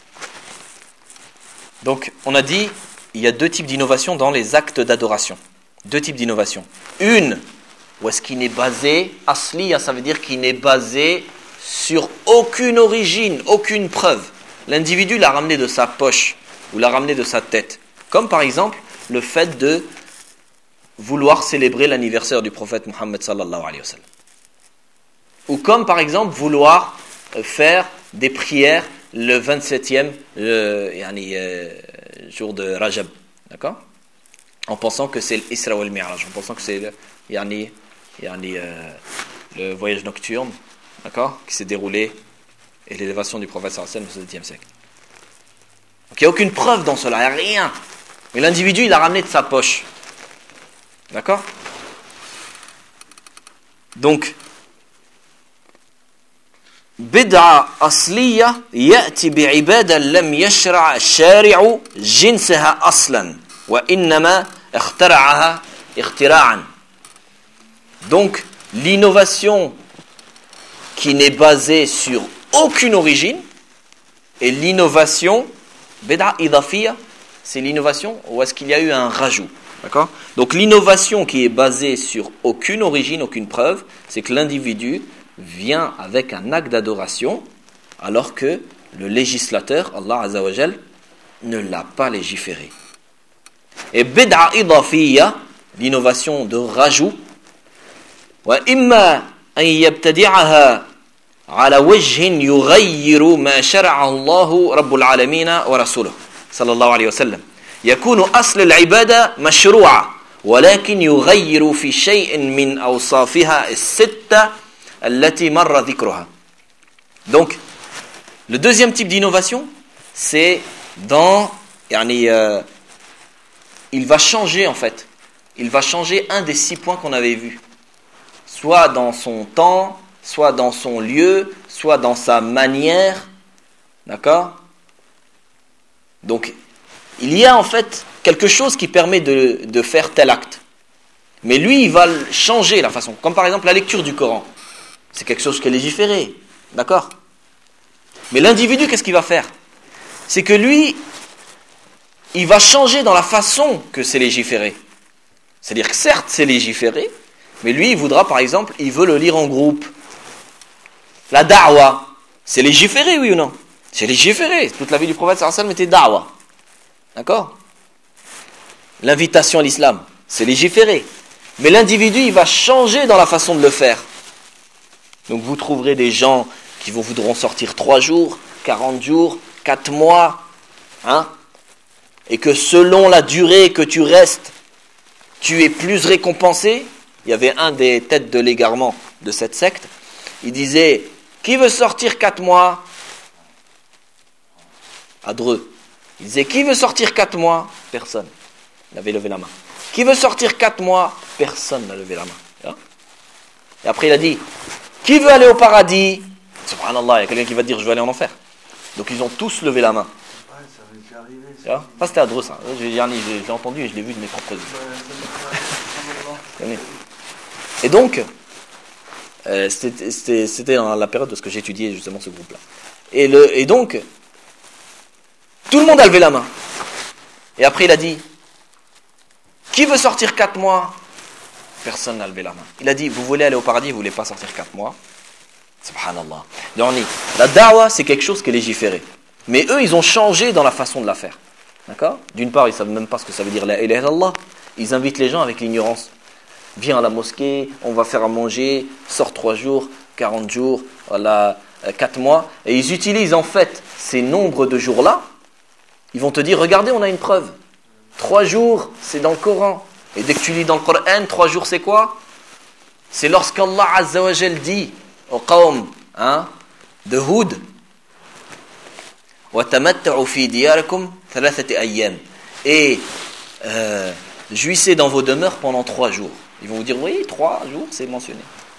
Donc, on a dit, il y a deux types d'innovation dans les actes d'adoration. Deux types d'innovation. Une, où est-ce qu'il n'est basé, asliya, ça veut dire qu'il n'est basé sur aucune origine, aucune preuve. L'individu l'a ramené de sa poche, ou l'a ramené de sa tête. Comme par exemple, le fait de vouloir célébrer l'anniversaire du prophète Mohammed sallallahu alayhi wa sallam. Ou comme par exemple, vouloir faire des prières le vingt-septième le, yani, euh, jour de Rajab, d'accord ? En pensant que c'est l'Isra wal Mi'raj, en pensant que c'est le, yani, yani, euh, le voyage nocturne, d'accord ? Qui s'est déroulé, et l'élévation du prophète sallallahu alayhi wa sallam au septième siècle. Donc il n'y a aucune preuve dans cela, il n'y a rien. Mais l'individu, il l'a ramené de sa poche. D'accord ? Donc, بدعة أصلية يأتي بعبادة لم يشرع الشارع جنسها أصلا وإنما اخترعها اختراعا. Donc l'innovation qui n'est basée sur aucune origine et l'innovation بدعة إضافية, c'est l'innovation où est-ce qu'il y a eu un rajout. D'accord ? Donc l'innovation qui est basée sur aucune origine, aucune preuve, c'est que l'individu vient avec un acte d'adoration alors que le législateur, Allah Azza wa Jal, ne l'a pas légiféré. Et bid'a idafiyya, l'innovation de rajout, wa imma an yabtadi'aha ala wajhin yughayyiru ma shara'a Allahu Rabbul Alamin wa Rasuluhu sallallahu alayhi wa sallam. يكون أصل العبادة مشروعة ولكن يغير في شيء من أوصافها الستة التي مر ذكرها. Donc, le deuxième type d'innovation, c'est dans, yani, euh, il va changer en fait, il va changer un des six points qu'on avait vus, soit dans son temps, soit dans son lieu, soit dans sa manière, d'accord? Donc, il y a en fait quelque chose qui permet de, de faire tel acte, mais lui, il va changer la façon, comme par exemple la lecture du Coran, c'est quelque chose qui est légiféré, d'accord? Mais l'individu, qu'est-ce qu'il va faire? C'est que lui, il va changer dans la façon que c'est légiféré. C'est-à-dire que certes, c'est légiféré, mais lui, il voudra, par exemple, il veut le lire en groupe. La da'wa, c'est légiféré, oui ou non? C'est légiféré. Toute la vie du prophète sallallahu alayhi wa sallam était da'wa. D'accord? L'invitation à l'islam, c'est légiféré. Mais l'individu, il va changer dans la façon de le faire. Donc vous trouverez des gens qui vous voudront sortir trois jours, quarante jours, quatre mois, hein, et que selon la durée que tu restes, tu es plus récompensé. Il y avait un des têtes de l'égarement de cette secte, il disait, qui veut sortir quatre mois? À Dreux. Il disait, qui veut sortir quatre mois? Personne. Il avait levé la main. Qui veut sortir quatre mois? Personne n'a levé la main. Et après il a dit, qui veut aller au paradis? Subhanallah, il y a quelqu'un qui va dire je vais aller en enfer. Donc ils ont tous levé la main. Ouais, ça m'est déjà arrivé. Ça, ça c'était à Dreux, ça. J'ai, j'ai, j'ai entendu et je l'ai vu de mes propres yeux. Ouais, et donc, euh, c'était, c'était, c'était dans la période de ce que j'étudiais justement ce groupe-là. Et, le, et donc, tout le monde a levé la main. Et après il a dit, qui veut sortir quatre mois? Personne n'a levé la main. Il a dit, vous voulez aller au paradis, vous ne voulez pas sortir quatre mois? Subhanallah. Donc, la da'wa, c'est quelque chose qui est légiféré. Mais eux, ils ont changé dans la façon de la faire. D'accord? D'une part, ils ne savent même pas ce que ça veut dire la ilaha illallah. Ils invitent les gens avec l'ignorance. Viens à la mosquée, on va faire à manger, sors trois jours, quarante jours, voilà, quatre mois. Et ils utilisent en fait ces nombres de jours-là. Ils vont te dire, regardez, on a une preuve. Trois jours, c'est dans le Coran. Et dès que tu lis dans le Coran, trois jours, c'est quoi? C'est lorsqu'Allah Azza wa Jal dit au qawm, hein, de Houd, وَتَمَتَّعُوا فِي دِيَارِكُمْ ثَلَاثَةِ أَيَّامٍ, et euh, jouissez dans vos demeures pendant trois jours. Ils vont vous dire, oui, trois jours, c'est mentionné.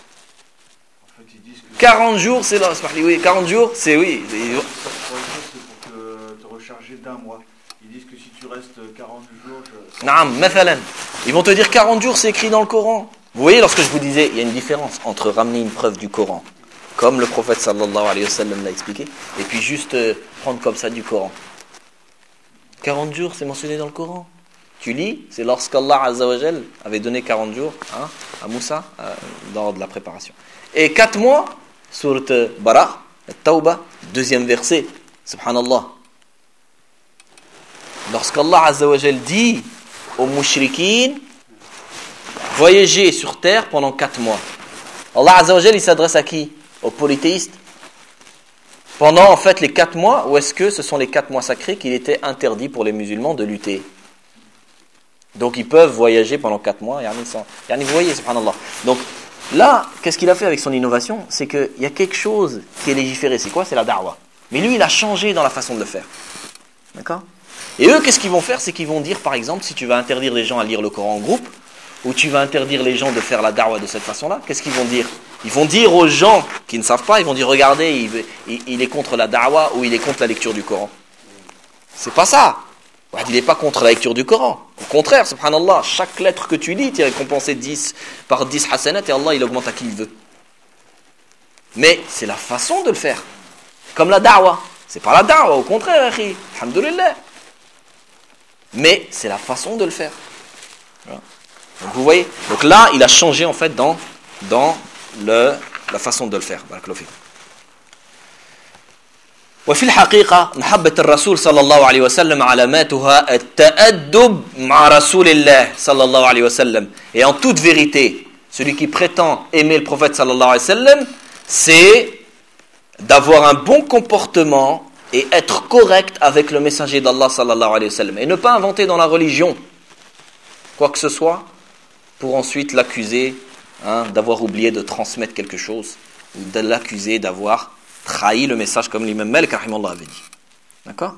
En fait, ils disent que quarante jours, c'est là, oui, quarante jours, c'est oui. trois jours, c'est pour te, te recharger d'un mois. Ils disent que si tu restes quarante jours... Je... Naam, mathalan. Ils vont te dire quarante jours, c'est écrit dans le Coran. Vous voyez, lorsque je vous disais, il y a une différence entre ramener une preuve du Coran, comme le prophète sallallahu alayhi wa sallam l'a expliqué, et puis juste euh, prendre comme ça du Coran. quarante jours, c'est mentionné dans le Coran. Tu lis, c'est lorsqu'Allah Azza wa Jal avait donné quarante jours, hein, à Moussa euh, lors de la préparation. Et quatre mois, sourate Bara, Tawbah, deuxième verset, subhanallah. Lorsqu'Allah Azza wa Jal dit aux mushrikines, voyager sur terre pendant quatre mois. Allah Azza wa Jal, il s'adresse à qui? Aux polythéistes. Pendant en fait les quatre mois, ou est-ce que ce sont les quatre mois sacrés qu'il était interdit pour les musulmans de lutter? Donc ils peuvent voyager pendant quatre mois. Yani sans, yani vous voyez, subhanallah. Donc là, qu'est-ce qu'il a fait avec son innovation? C'est qu'il y a quelque chose qui est légiféré. C'est quoi? C'est la da'wa. Mais lui, il a changé dans la façon de le faire. D'accord? Et eux, qu'est-ce qu'ils vont faire? C'est qu'ils vont dire, par exemple, si tu vas interdire les gens à lire le Coran en groupe, ou tu vas interdire les gens de faire la da'wa de cette façon-là, qu'est-ce qu'ils vont dire? Ils vont dire aux gens qui ne savent pas, ils vont dire, regardez, il, veut, il, il est contre la da'wa ou il est contre la lecture du Coran. C'est pas ça. Il n'est pas contre la lecture du Coran. Au contraire, subhanallah, chaque lettre que tu lis, tu es récompensé dix par dix hasanat et Allah, il augmente à qui il veut. Mais c'est la façon de le faire. Comme la da'wa. C'est pas la da'wa, au contraire, akhi. Alhamdulillah. Mais c'est la façon de le faire. Voilà. Donc vous voyez, donc là, il a changé en fait dans, dans le, la façon de le faire. Barakallahu fikum. وفي الحقيقة محبة الرسول صلى الله عليه وسلم علاماتها التأدب مع رسول الله صلى الله عليه وسلم. Et en toute vérité, celui qui prétend aimer le prophète صلى الله عليه وسلم, c'est d'avoir un bon comportement et être correct avec le messager d'Allah sallallahu alayhi wa sallam et ne pas inventer dans la religion quoi que ce soit pour ensuite l'accuser hein, d'avoir oublié de transmettre quelque chose, ou de l'accuser d'avoir trahi le message comme l'imam Malik rahimahullah avait dit. D'accord?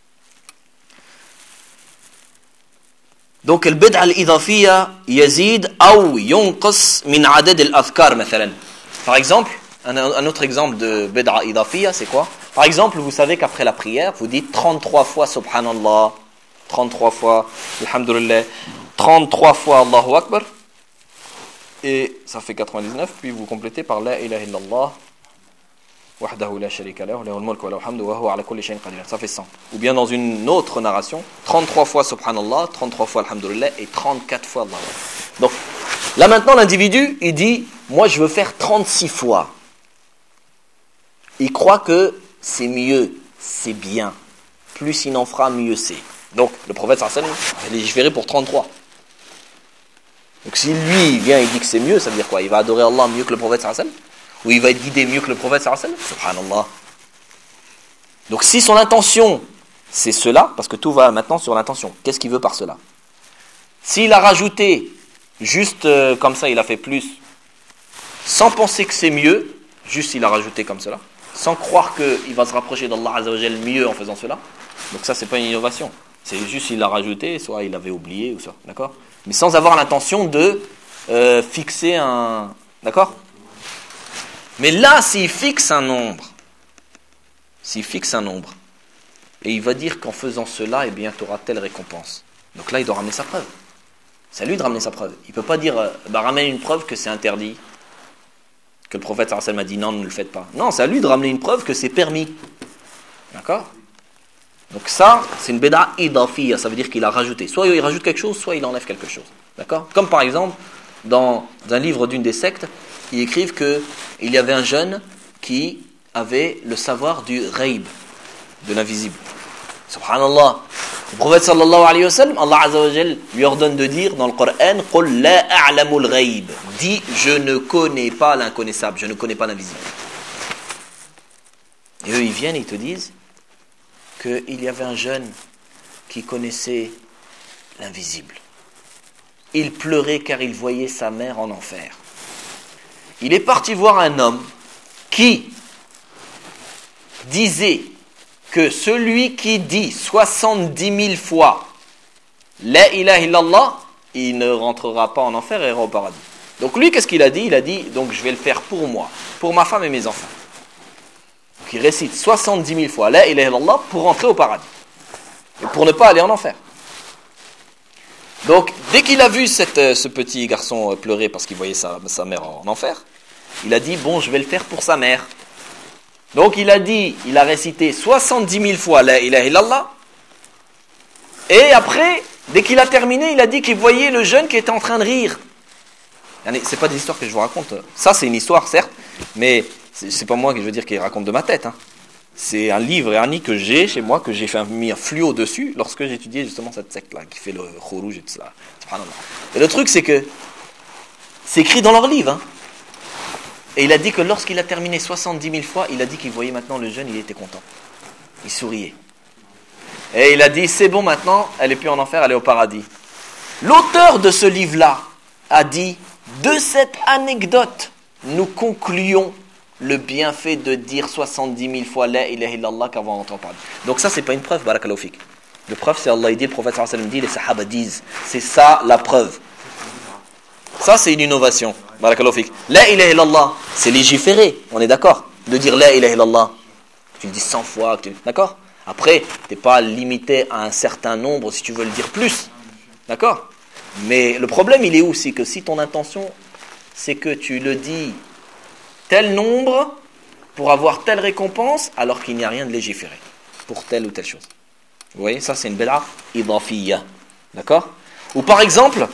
Donc, le bid'a al-idafiyya yazid ou yunqas min adad al-adhkar, مثلا. Par exemple, un, un autre exemple de bid'a idafiyya, c'est quoi? Par exemple, vous savez qu'après la prière, vous dites trente-trois fois subhanallah, trente-trois fois alhamdulillah, trente-trois fois Allahu Akbar, et ça fait quatre-vingt-dix-neuf, puis vous complétez par la ilaha illallah, wahdahu la sharika lahu, lahul mulku wa lahul hamdu wa huwa ala kulli shay'in qadir. Ça fait cent. Ou bien dans une autre narration, trente-trois fois subhanallah, trente-trois fois alhamdulillah et trente-quatre fois Allahu Akbar. Donc, là maintenant, l'individu, il dit, moi je veux faire trente-six fois. Il croit que c'est mieux, c'est bien. Plus il en fera, mieux c'est. Donc, le prophète sallallahu alayhi wa sallam a légiféré pour trente-trois. Donc, si lui vient et dit que c'est mieux, ça veut dire quoi? Il va adorer Allah mieux que le prophète sallallahu alayhi wa sallam? Ou il va être guidé mieux que le prophète sallallahu alayhi wa sallam? Subhanallah. Donc, si son intention, c'est cela, parce que tout va maintenant sur l'intention. Qu'est-ce qu'il veut par cela? S'il a rajouté, juste euh, comme ça, il a fait plus, sans penser que c'est mieux, juste il a rajouté comme cela, sans croire qu'il va se rapprocher d'Allah Azza wa Jal mieux en faisant cela. Donc ça, c'est pas une innovation. C'est juste il l'a rajouté, soit il avait oublié, ou ça, d'accord? Mais sans avoir l'intention de euh, fixer un... D'accord? Mais là, s'il fixe un nombre, s'il fixe un nombre, et il va dire qu'en faisant cela, eh bien, tu auras telle récompense. Donc là, il doit ramener sa preuve. C'est à lui de ramener sa preuve. Il ne peut pas dire, euh, bah, ramène une preuve que c'est interdit, que le prophète sallallahu alayhi wa sallam a dit non, ne le faites pas. Non, c'est à lui de ramener une preuve que c'est permis. D'accord? Donc ça, c'est une bid'a idafiyya, ça veut dire qu'il a rajouté. Soit il rajoute quelque chose, soit il enlève quelque chose. D'accord? Comme par exemple, dans un livre d'une des sectes, ils écrivent qu'il y avait un jeune qui avait le savoir du ghaib, de l'invisible. Subhanallah. Le prophète sallallahu alayhi wa sallam, Allah Azza wa Jal lui ordonne de dire dans le Coran, قُلْ لَا أَعْلَمُ الْغَيْبِ. Dis, je ne connais pas l'inconnaissable, je ne connais pas l'invisible. Et eux, ils viennent et ils te disent qu'il y avait un jeune qui connaissait l'invisible. Il pleurait car il voyait sa mère en enfer. Il est parti voir un homme qui disait que celui qui dit soixante-dix mille fois La ilaha illallah, il ne rentrera pas en enfer et ira au paradis. Donc lui, qu'est-ce qu'il a dit? Il a dit, donc je vais le faire pour moi, pour ma femme et mes enfants. Donc il récite soixante-dix mille fois La ilaha illallah pour rentrer au paradis. Et pour ne pas aller en enfer. Donc, dès qu'il a vu cette, ce petit garçon pleurer parce qu'il voyait sa, sa mère en enfer, il a dit, bon, je vais le faire pour sa mère. Donc, il a dit, il a récité soixante-dix mille fois La ilaha illallah. Et après, dès qu'il a terminé, il a dit qu'il voyait le jeune qui était en train de rire. C'est pas des histoires que je vous raconte. Ça, c'est une histoire, certes, mais c'est, c'est pas moi que je veux dire qu'il raconte de ma tête. Hein. C'est un livre erni que j'ai chez moi, que j'ai fait un, mis un fluo dessus lorsque j'étudiais justement cette secte-là, qui fait le khourouj et tout ça. Et le truc, c'est que c'est écrit dans leur livre. Hein. Et il a dit que lorsqu'il a terminé soixante-dix mille fois, il a dit qu'il voyait maintenant le jeune, il était content. Il souriait. Et il a dit, c'est bon maintenant, elle est plus en enfer, elle est au paradis. L'auteur de ce livre-là a dit, de cette anecdote, nous concluons le bienfait de dire soixante-dix mille fois La ilaha illallah qu'avant d'entrer en paradis. Donc ça, c'est pas une preuve, barakallahu fik. Le preuve, c'est Allah, il dit, le prophète sallallahu alayhi wa sallam dit, les sahaba disent. C'est ça la preuve. Ça, c'est une innovation. Barakallahu fik. La ilaha illallah, c'est légiféré, on est d'accord? De dire La ilaha illallah. Tu le dis cent fois, tu... d'accord? Après, tu n'es pas limité à un certain nombre si tu veux le dire plus. D'accord? Mais le problème, il est où? C'est que si ton intention, c'est que tu le dis tel nombre pour avoir telle récompense, alors qu'il n'y a rien de légiféré pour telle ou telle chose. Vous voyez, ça c'est une bid'a idafiyya. D'accord? Ou par exemple,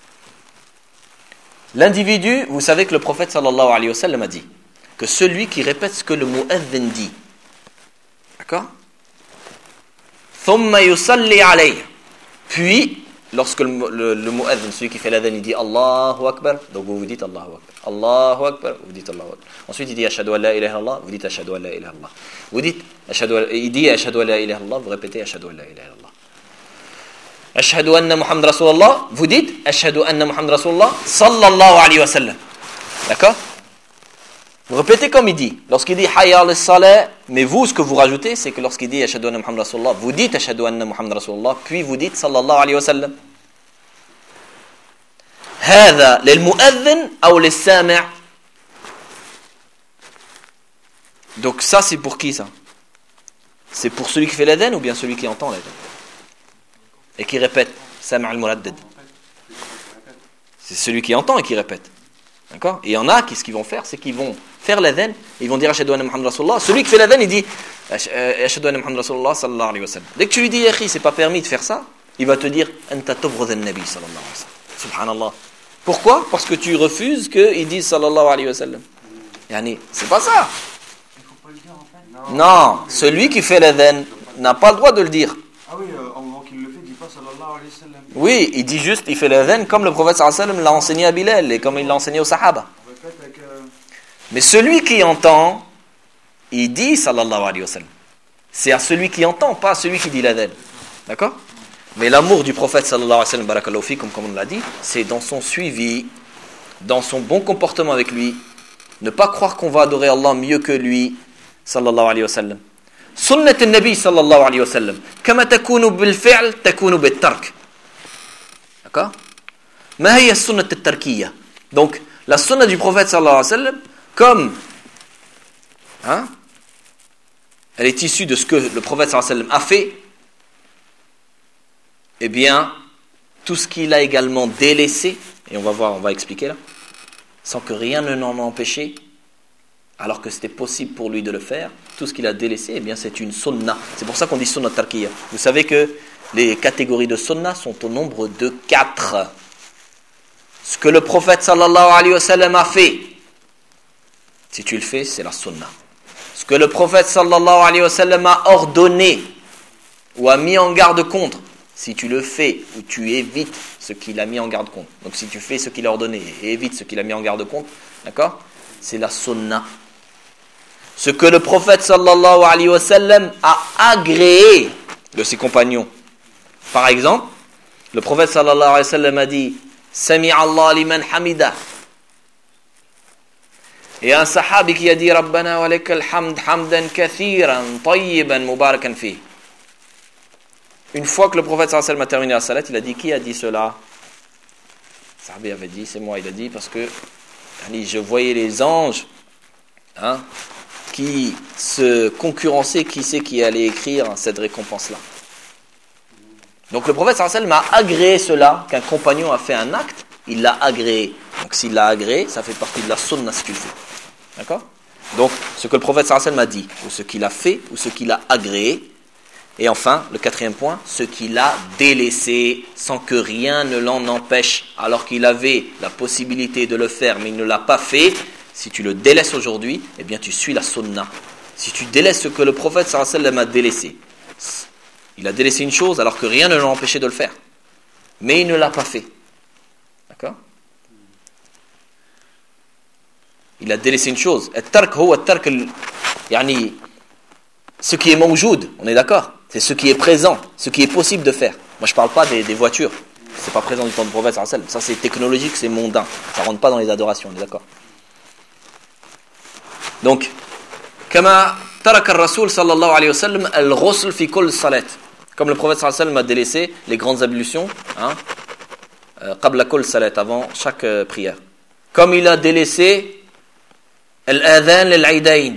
l'individu, vous savez que le prophète sallallahu alayhi wa sallam a dit que celui qui répète ce que le mu'adhin dit, d'accord? Thumma yusalli alayhi. Puis, lorsque le, le, le mu'adhin, celui qui fait l'adhan, il dit Allahu Akbar, donc vous vous dites Allahu Akbar. Allahu Akbar, vous dites Allahu Akbar. Ensuite, il dit Ashhadu an la ilaha illallah, vous dites Ashhadu an la ilaha illallah. Vous dites Ashhadu an, il dit Ashhadu an la ilaha illallah, vous répétez Ashhadu an la ilaha illallah. Ashhadu anna Muhammad Rasulullah, vous dites Ashhadu anna Muhammad Rasulullah sallallahu alayhi wa sallam. D'accord? Vous répétez comme il dit. Lorsqu'il dit Hayya al-salah, mais vous, ce que vous rajoutez, c'est que lorsqu'il dit Ashhadu anna Muhammad Rasulullah, vous dites Ashhadu anna Muhammad Rasulullah, puis vous dites sallallahu alayhi wa sallam. هذا للمؤذن أو للسامع. Donc ça c'est pour qui ça? C'est pour celui qui fait l'adhan ou bien celui qui entend l'adhan et qui répète? Sam' al-muraddad. C'est celui qui entend et qui répète. D'accord? Et il y en a qui, ce qu'ils vont faire, c'est qu'ils vont faire l'adhan, ils vont dire Ashhadu anna Muhammad Rasulullah. Celui qui fait l'adhan, il dit Ashhadu anna Muhammad Rasulullah sallallahu alayhi wa sallam. Dès que tu lui dis Yakhi, c'est pas permis de faire ça, il va te dire Anta tubrud an-nabi sallallahu alayhi wa sallam. Subhanallah. Pourquoi? Parce que tu refuses qu'ils disent sallallahu alayhi wa sallam. Yani, c'est pas ça. Non, celui qui fait l'adhan n'a pas le droit de le dire. Ah oui, euh, au moment qu'il le fait, il dit pas sallallahu alayhi wa sallam. Oui, il dit juste, il fait l'adhan comme le prophète sallallahu alayhi wa sallam l'a enseigné à Bilal et comme il l'a enseigné aux Sahaba. Avec, euh... Mais celui qui entend, il dit sallallahu alayhi wa sallam. C'est à celui qui entend, pas à celui qui dit l'adhan. D'accord? Mais l'amour du prophète sallallahu alayhi wa sallam, barakallahu fikum, comme on l'a dit, c'est dans son suivi, dans son bon comportement avec lui. Ne pas croire qu'on va adorer Allah mieux que lui, sallallahu alayhi wa sallam. Sunnat al-Nabi sallallahu alayhi wa sallam. Kama takunu bil-fi'l, takunu bil-tark. D'accord? Ma hiya sunnat al-tarkiyya. Donc, la sunna du prophète sallallahu alayhi wa sallam, comme, hein, elle est issue de ce que le prophète sallallahu alayhi wa sallam a fait, eh bien, tout ce qu'il a également délaissé, et on va voir, on va expliquer là, sans que rien ne n'en empêchait, alors que c'était possible pour lui de le faire, tout ce qu'il a délaissé, eh bien, c'est une sunna. C'est pour ça qu'on dit sunna tarkiyya. Vous savez que les catégories de sunna sont au nombre de quatre. Ce que le prophète sallallahu alayhi wa sallam a fait, si tu le fais, c'est la sunna. Ce que le prophète sallallahu alayhi wa sallam a ordonné ou a mis en garde contre, si tu le fais ou tu évites ce qu'il a mis en garde contre. Donc si tu fais ce qu'il a ordonné et évites ce qu'il a mis en garde contre, d'accord? C'est la sunna. Ce que le prophète sallallahu alayhi wa sallam a agréé de ses compagnons. Par exemple, le prophète sallallahu alayhi wa sallam a dit Sami'a Allah liman hamida. Et un sahabi qui a dit Rabbana wa lakal hamd hamdan kathiran tayyiban mubarakan fi. Une fois que le prophète sallallahu alayhi wa sallam a terminé la salat, il a dit qui a dit cela? Le sahabi avait dit c'est moi, il a dit parce que je voyais les anges hein, qui se concurrençaient, qui c'est qui allait écrire cette récompense-là. Donc le prophète sallallahu alayhi wa sallam a agréé cela, qu'un compagnon a fait un acte, il l'a agréé. Donc s'il l'a agréé, ça fait partie de la sunna si tu le fais. D'accord? Donc ce que le prophète sallallahu alayhi wa sallam a dit, ou ce qu'il a fait, ou ce qu'il a agréé. Et enfin, le quatrième point, ce qu'il a délaissé sans que rien ne l'en empêche, alors qu'il avait la possibilité de le faire, mais il ne l'a pas fait. Si tu le délaisses aujourd'hui, eh bien tu suis la sunna. Si tu délaisses ce que le prophète sallallahu alayhi wa sallam a délaissé, il a délaissé une chose alors que rien ne l'a empêché de le faire, mais il ne l'a pas fait. D'accord? Il a délaissé une chose. At-tark huwa at-tark yani ce qui est mawjoud, on est d'accord? C'est ce qui est présent, ce qui est possible de faire. Moi, je ne parle pas des, des voitures. C'est pas présent du temps du prophète sallallahu alayhi wa sallam. Ça, c'est technologique, c'est mondain. Ça ne rentre pas dans les adorations, on est d'accord? Donc, kama taraka ar-rasul sallallahu alayhi wa sallam al-ghusl fi kull salat. Comme le prophète sallallahu alayhi wa sallam a délaissé les grandes ablutions, hein, qabla kull salat, avant chaque euh, prière. Comme il a délaissé al-adhan lil-aidain.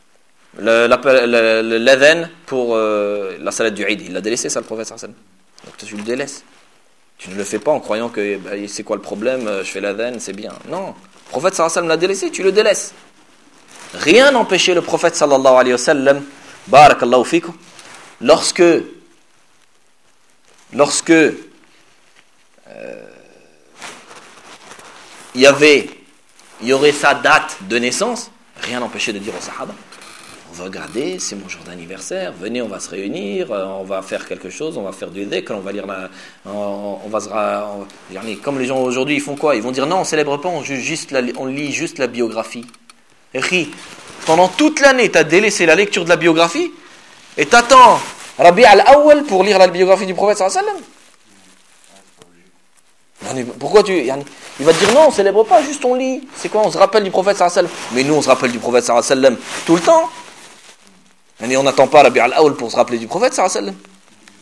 L'adhan pour euh, la salat du Eid, il l'a délaissé ça le prophète sallallahu alayhi wa sallam. Donc tu le délaisses. Tu ne le fais pas en croyant que bah, c'est quoi le problème, je fais l'adhan, c'est bien. Non, le prophète sallallahu alayhi wa sallam l'a délaissé, tu le délaisses. Rien n'empêchait le prophète sallallahu alayhi wa sallam, barakallahu fikum, lorsque lorsque euh, il y avait il y aurait sa date de naissance, rien n'empêchait de dire aux sahaba, on va regarder, c'est mon jour d'anniversaire, venez, on va se réunir, on va faire quelque chose, on va faire du dhikr, on va lire la, on, on va se, on, comme les gens aujourd'hui, ils font quoi? Ils vont dire non, on célèbre pas, on, juste la, on lit juste la biographie. Et pendant toute l'année, tu as délaissé la lecture de la biographie et t'attends Rabi' al-Awwal pour lire la biographie du prophète sallallahu alayhi wa sallam. Pourquoi tu... Il va te dire non, on ne célèbre pas, juste on lit. C'est quoi? On se rappelle du prophète sallallahu alayhi wa sallam. Mais nous, on se rappelle du prophète sallallahu alayhi wa sallam tout le temps. On n'attend pas Rabi' al-Awl pour se rappeler du prophète sallallahu alayhi wa sallam.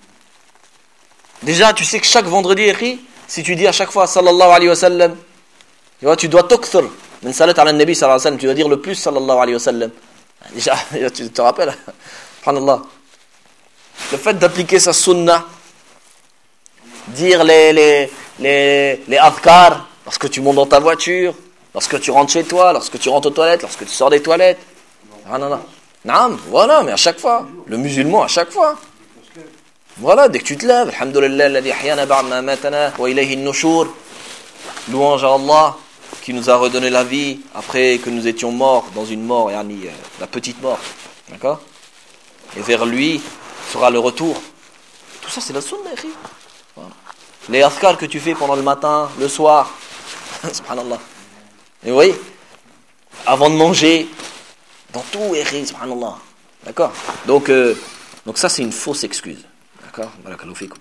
Déjà, tu sais que chaque vendredi écrit, si tu dis à chaque fois sallallahu alayhi wa sallam, tu vois, tu dois tukthur min salat ala nabi sallallahu alayhi wa sallam, tu dois dire le plus sallallahu alayhi wa sallam. Déjà, tu te rappelles? Subhanallah. Le fait d'appliquer sa sunnah, dire les, les, les, les adhkar, lorsque tu montes dans ta voiture, lorsque tu rentres chez toi, lorsque tu rentres aux toilettes, lorsque tu sors des toilettes. Ah non, non. Naam, voilà, mais à chaque fois. Le musulman, à chaque fois. Voilà, dès que tu te lèves, alhamdulillah, alladhi ahyana ba'da ma matana wa ilayhi an-nushur. Louange à Allah qui nous a redonné la vie après que nous étions morts dans une mort, yani, euh, la petite mort. D'accord? Et vers lui sera le retour. Tout ça, c'est la sunna, voilà. Les azkar que tu fais pendant le matin, le soir, subhanallah. Et vous voyez, avant de manger, dans tout, subhanallah. D'accord? Donc, euh, donc ça, c'est une fausse excuse. D'accord? Barakallahu fikum.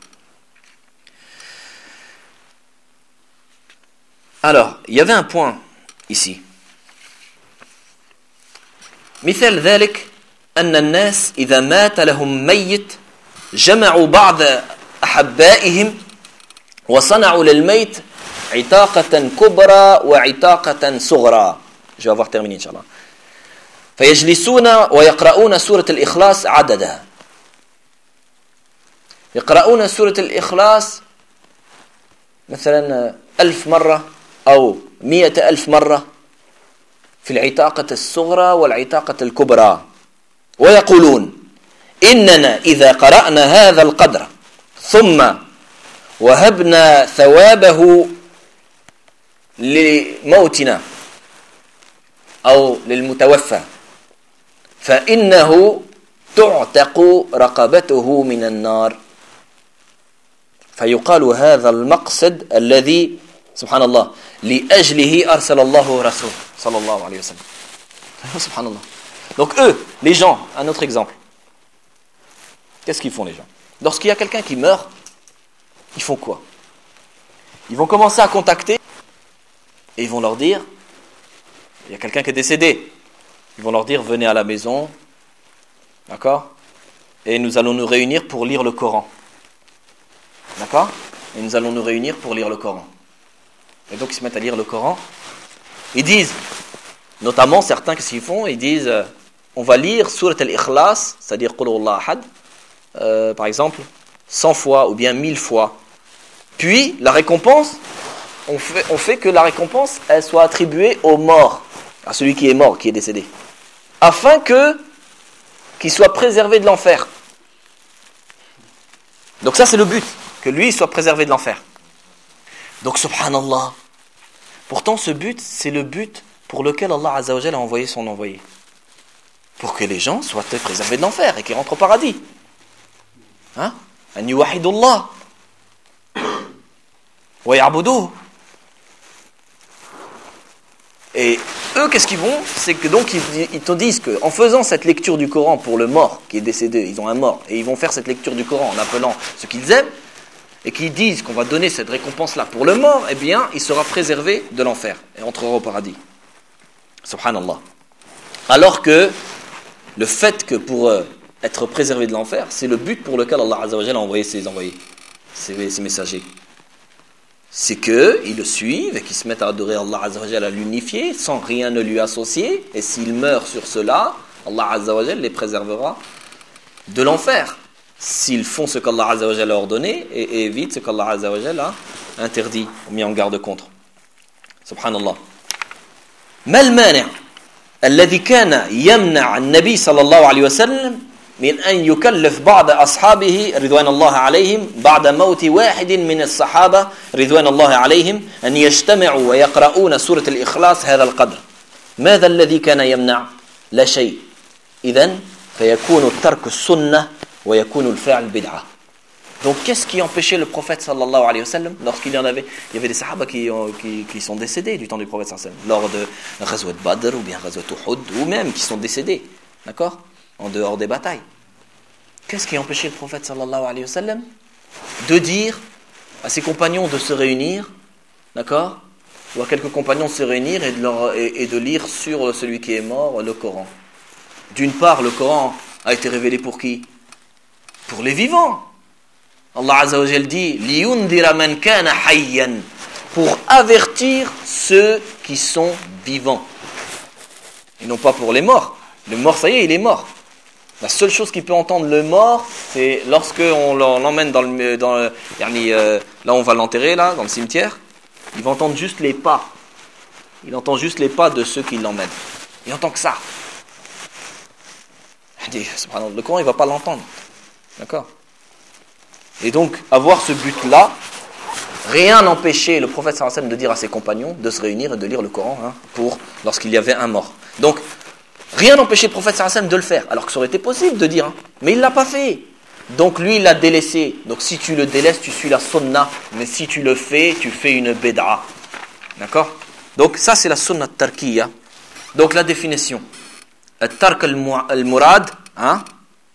Alors, il y avait un point ici. مثال ذلك أن الناس إذا مات لهم ميت جمعوا بعض أحبائهم وصنعوا للميت عتاقة كبرى وعتاقة صغرى. Je vais avoir terminé إن شاء الله. فيجلسون ويقرؤون سورة الإخلاص عددها. يقرؤون سورة الإخلاص مثلا ألف مرة أو مئة ألف مرة في العتاقة الصغرى والعتاقة الكبرى ويقولون إننا إذا قرأنا هذا القدر ثم وهبنا ثوابه لموتنا أو للمتوفى فإنه تعتق رقبته من النار فيقال هذا المقصد الذي سبحان الله لأجله أرسل الله رسول صلى الله عليه وسلم. سبحان الله. Donc eux, les gens, un autre exemple. Qu'est-ce qu'ils font les gens? Lorsqu'il y a quelqu'un qui meurt, ils font quoi? Ils vont commencer à contacter et ils vont leur dire, il y a quelqu'un qui est décédé. Ils vont leur dire, venez à la maison, d'accord? Et nous allons nous réunir pour lire le Coran. D'accord? Et nous allons nous réunir pour lire le Coran. Et donc ils se mettent à lire le Coran. Ils disent, notamment certains, qu'est-ce qu'ils font? Ils disent, euh, on va lire Surat al-Ikhlas, c'est-à-dire Qul Huwallahu Ahad, euh, par exemple, cent fois ou bien mille fois. Puis la récompense, on fait, on fait que la récompense, elle soit attribuée au mort, à celui qui est mort, qui est décédé, afin que qu'il soit préservé de l'enfer. Donc ça c'est le but, que lui soit préservé de l'enfer. Donc subhanallah, pourtant ce but, c'est le but pour lequel Allah Azza wa Jalla a envoyé son envoyé. Pour que les gens soient préservés de l'enfer et qu'ils rentrent au paradis. Hein? An yuwahidullah wa ya'buduhu. Et eux, qu'est-ce qu'ils vont? C'est que donc ils, ils te disent qu'en faisant cette lecture du Coran pour le mort qui est décédé, ils ont un mort, et ils vont faire cette lecture du Coran en appelant ce qu'ils aiment, et qu'ils disent qu'on va donner cette récompense-là pour le mort, eh bien, il sera préservé de l'enfer et entrera au paradis. Subhanallah. Alors que le fait que pour euh, être préservé de l'enfer, c'est le but pour lequel Allah Azza wa Jalla a envoyé ses envoyés, ses, ses messagers. C'est qu'ils le suivent et qu'ils se mettent à adorer Allah Azza wa Jalla, à l'unifier, sans rien ne lui associer. Et s'ils meurent sur cela, Allah Azza wa Jalla les préservera de l'enfer. S'ils font ce qu'Allah Azza wa Jalla a ordonné et, et évitent ce qu'Allah Azza wa Jalla a interdit ou mis en garde contre. Subhanallah. ما المانع الذي كان يمنع النبي صلى الله عليه وسلم من أن يكلف بعض أصحابه رضوان الله عليهم بعد موت واحد من الصحابة رضوان الله عليهم أن يجتمعوا ويقرؤون سورة الإخلاص هذا القدر. ماذا الذي كان يمنع؟ لا شيء. إذن فيكون الترك السنة ويكون الفعل بدعة. Donc qu'est-ce qui empêchait le prophète sallallahu alayhi wa sallam lorsqu'il y en avait? Il y avait des sahaba qui, qui, qui sont décédés du temps du prophète sallallahu alayhi wa sallam, lors de Ghazwat Badr ou bien Ghazwat Uhud, ou même qui sont décédés, d'accord, en dehors des batailles. Qu'est-ce qui empêchait le prophète sallallahu alayhi wa sallam de dire à ses compagnons de se réunir d'accord, voit quelques compagnons se réunir et de, leur, et, et de lire sur celui qui est mort le Coran. D'une part, le Coran a été révélé pour qui? Pour les vivants. Allah Azza wa Jal dit liyundira man kana hayyan, pour avertir ceux qui sont vivants. Et non pas pour les morts. Le mort, ça y est, il est mort. La seule chose qui peut entendre le mort, c'est lorsque on l'emmène dans le, dans le euh, là on va l'enterrer là dans le cimetière. Il va entendre juste les pas. Il entend juste les pas de ceux qui l'emmènent. Il entend que ça. Le Coran, il ne va pas l'entendre. D'accord? Et donc, avoir ce but-là, rien n'empêchait le prophète sallallahu alayhi wa sallam de dire à ses compagnons de se réunir et de lire le Coran hein, pour lorsqu'il y avait un mort. Donc, rien n'empêchait le prophète sallallahu alayhi wa sallam de le faire, alors que ça aurait été possible de dire. Hein, mais il ne l'a pas fait. Donc, lui, il l'a délaissé. Donc, si tu le délaisses, tu suis la sunna. Mais si tu le fais, tu fais une bid'a. D'accord? Donc, ça, c'est la sunna tarkiya. Donc, la définition. الترك المراد ها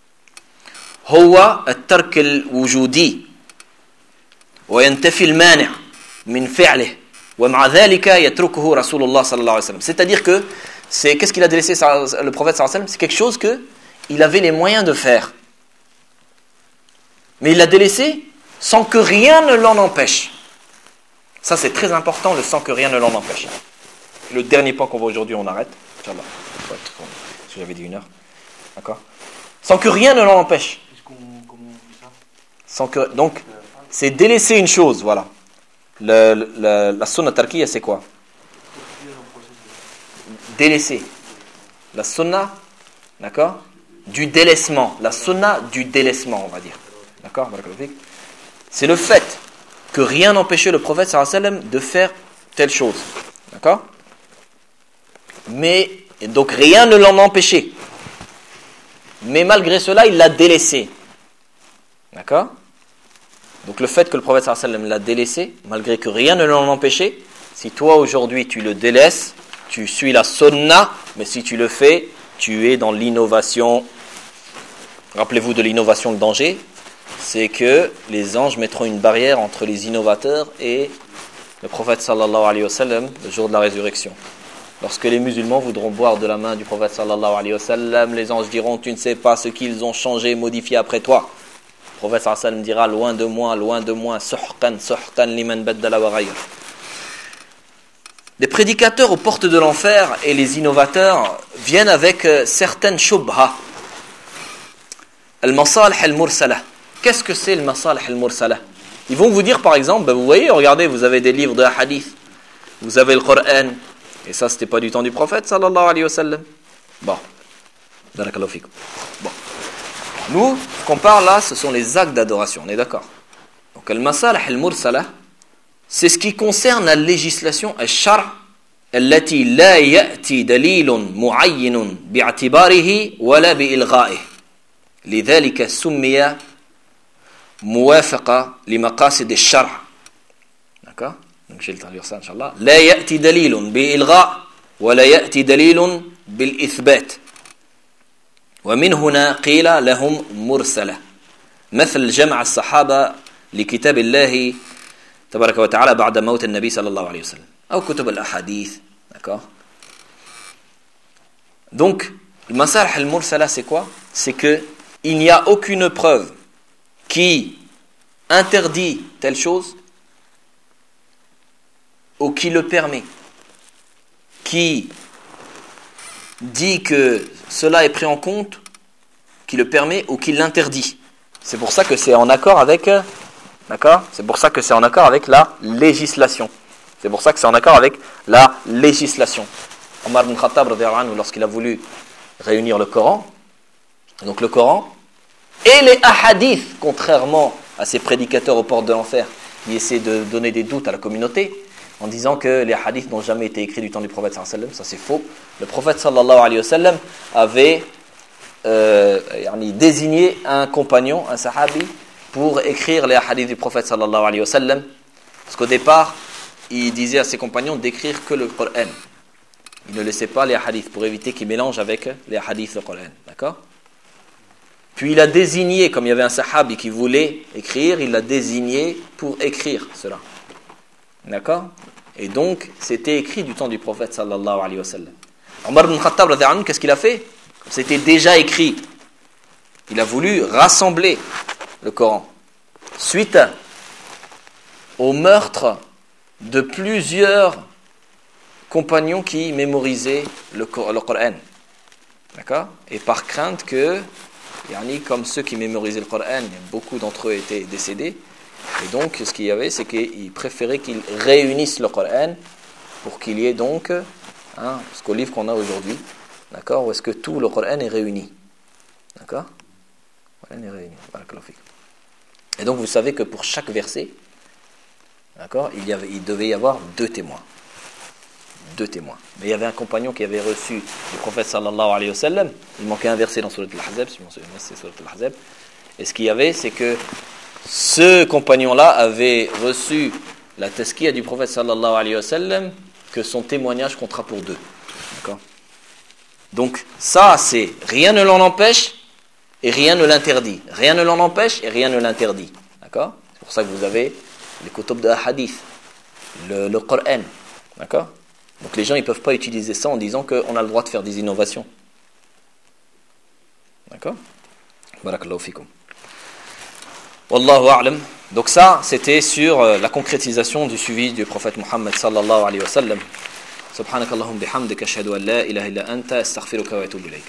هو الترك الوجودي وينتفي المانع من فعله ومع ذلك يتركه رسول الله صلى الله عليه وسلم. C'est-à-dire que c'est qu'est-ce qu'il a délaissé le prophète sallallahu alayhi wa sallam? C'est quelque chose que il avait les moyens de faire. Mais il l'a délaissé sans que rien ne l'en empêche. Ça c'est très important, le sans que rien ne l'en empêche. Le dernier point qu'on voit aujourd'hui, on arrête. Inch'Allah. Parce que j'avais dit une heure. D'accord? Sans que rien ne l'en empêche. Sans que, donc, c'est délaisser une chose, voilà. Le, le, la sunna tarkiya, c'est quoi? Délaisser. La sunna, d'accord? Du délaissement. La sunna du délaissement, on va dire. D'accord? C'est le fait que rien n'empêchait le prophète sallallahu alayhi wa sallam de faire telle chose. D'accord? Mais, donc rien ne l'en empêchait. Mais malgré cela, il l'a délaissé. D'accord? Donc le fait que le prophète sallallahu alayhi wa sallam l'a délaissé, malgré que rien ne l'en empêchait, si toi aujourd'hui tu le délaisses, tu suis la sunna, mais si tu le fais, tu es dans l'innovation. Rappelez-vous de l'innovation, le danger, c'est que les anges mettront une barrière entre les innovateurs et le prophète sallallahu alayhi wa sallam le jour de la résurrection. Lorsque les musulmans voudront boire de la main du prophète sallallahu alayhi wa sallam, les anges diront, tu ne sais pas ce qu'ils ont changé, modifié après toi. Le prophète sallallahu alayhi wa sallam dira, loin de moi, loin de moi, suhqan, suhqan liman baddala wa ghayr. Les prédicateurs aux portes de l'enfer et les innovateurs viennent avec certaines shubha. Al-masalih al-mursala. Qu'est-ce que c'est le masalih al-mursala? Ils vont vous dire par exemple, ben vous voyez, regardez, vous avez des livres de hadith, vous avez le Coran, et ça c'était pas du temps du prophète sallallahu alayhi wa sallam. Bon, barakallahu fikum. Bon, nous, ce qu'on parle là, ce sont les actes d'adoration, on est d'accord? Donc al-masalih al-mursala, c'est ce qui concerne la législation al-shar' التي لا يأتي دليل معين باعتباره ولا بإلغائه لذلك سمي موافقة لمقاصد الشرع. D'accord? Donc je vais le traduire ça inchallah. لا يأتي دليل بإلغاء ولا يأتي دليل بالإثبات ومن هنا قيل لهم مرسلة مثل جمع الصحابة لكتاب الله تبارك وتعالى بعد موت النبي صلى الله عليه وسلم أو كتب الأحاديث. D'accord? Donc le masalih al-mursala c'est quoi? C'est que il n'y a aucune preuve qui interdit telle chose ou qui le permet, qui dit que cela est pris en compte, qui le permet ou qui l'interdit. C'est pour ça que c'est en accord avec, d'accord? C'est pour ça que c'est en accord avec la législation. C'est pour ça que c'est en accord avec la législation. Omar ibn Khattab, lorsqu'il a voulu réunir le Coran, donc le Coran et les ahadiths, contrairement à ces prédicateurs aux portes de l'enfer qui essaient de donner des doutes à la communauté en disant que les hadiths n'ont jamais été écrits du temps du prophète sallallahu alayhi wa sallam, ça c'est faux. Le prophète sallallahu alayhi wa sallam avait euh, désigné un compagnon, un sahabi, pour écrire les hadiths du prophète sallallahu alayhi wa sallam, parce qu'au départ il disait à ses compagnons d'écrire que le Coran. Il ne laissait pas les hadiths pour éviter qu'ils mélangent avec les hadiths du Coran. D'accord? Puis il a désigné, comme il y avait un sahabi qui voulait écrire, il l'a désigné pour écrire cela. D'accord? Et donc, c'était écrit du temps du prophète sallallahu alayhi wa sallam. Omar ibn Khattab, qu'est-ce qu'il a fait? C'était déjà écrit. Il a voulu rassembler le Coran. Suite au meurtre de plusieurs compagnons qui mémorisaient le, le Coran. D'accord? Et par crainte que, yani, comme ceux qui mémorisaient le Coran, beaucoup d'entre eux étaient décédés. Et donc, ce qu'il y avait, c'est qu'ils préféraient qu'ils réunissent le Coran pour qu'il y ait donc, hein, parce qu'au livre qu'on a aujourd'hui, d'accord, où est-ce que tout le Coran est réuni. D'accord? Le Coran est réuni. Et donc, vous savez que pour chaque verset, d'accord, il, y avait, il devait y avoir deux témoins. Deux témoins. Mais il y avait un compagnon qui avait reçu le prophète sallallahu alayhi wa sallam. Il manquait un verset dans Surat al-Ahzab, si je m'en souviens, c'est Surat al-Ahzab. Et ce qu'il y avait, c'est que ce compagnon-là avait reçu la tazkiya du prophète sallallahu alayhi wa sallam, que son témoignage comptera pour deux. D'accord? Donc, ça, c'est rien ne l'en empêche et rien ne l'interdit. Rien ne l'en empêche et rien ne l'interdit. D'accord? C'est pour ça que vous avez les kutub de hadith, le, le Coran. D'accord? Donc les gens ils ne peuvent pas utiliser ça en disant qu'on a le droit de faire des innovations. D'accord? Barakallahu fikum. Wallahu a'lam. Donc ça, c'était sur la concrétisation du suivi du prophète Muhammad sallallahu alayhi wa sallam. Subhanakallahum bihamdika ashhadu an la ilaha illa anta astaghfiruka wa atubu ilayk.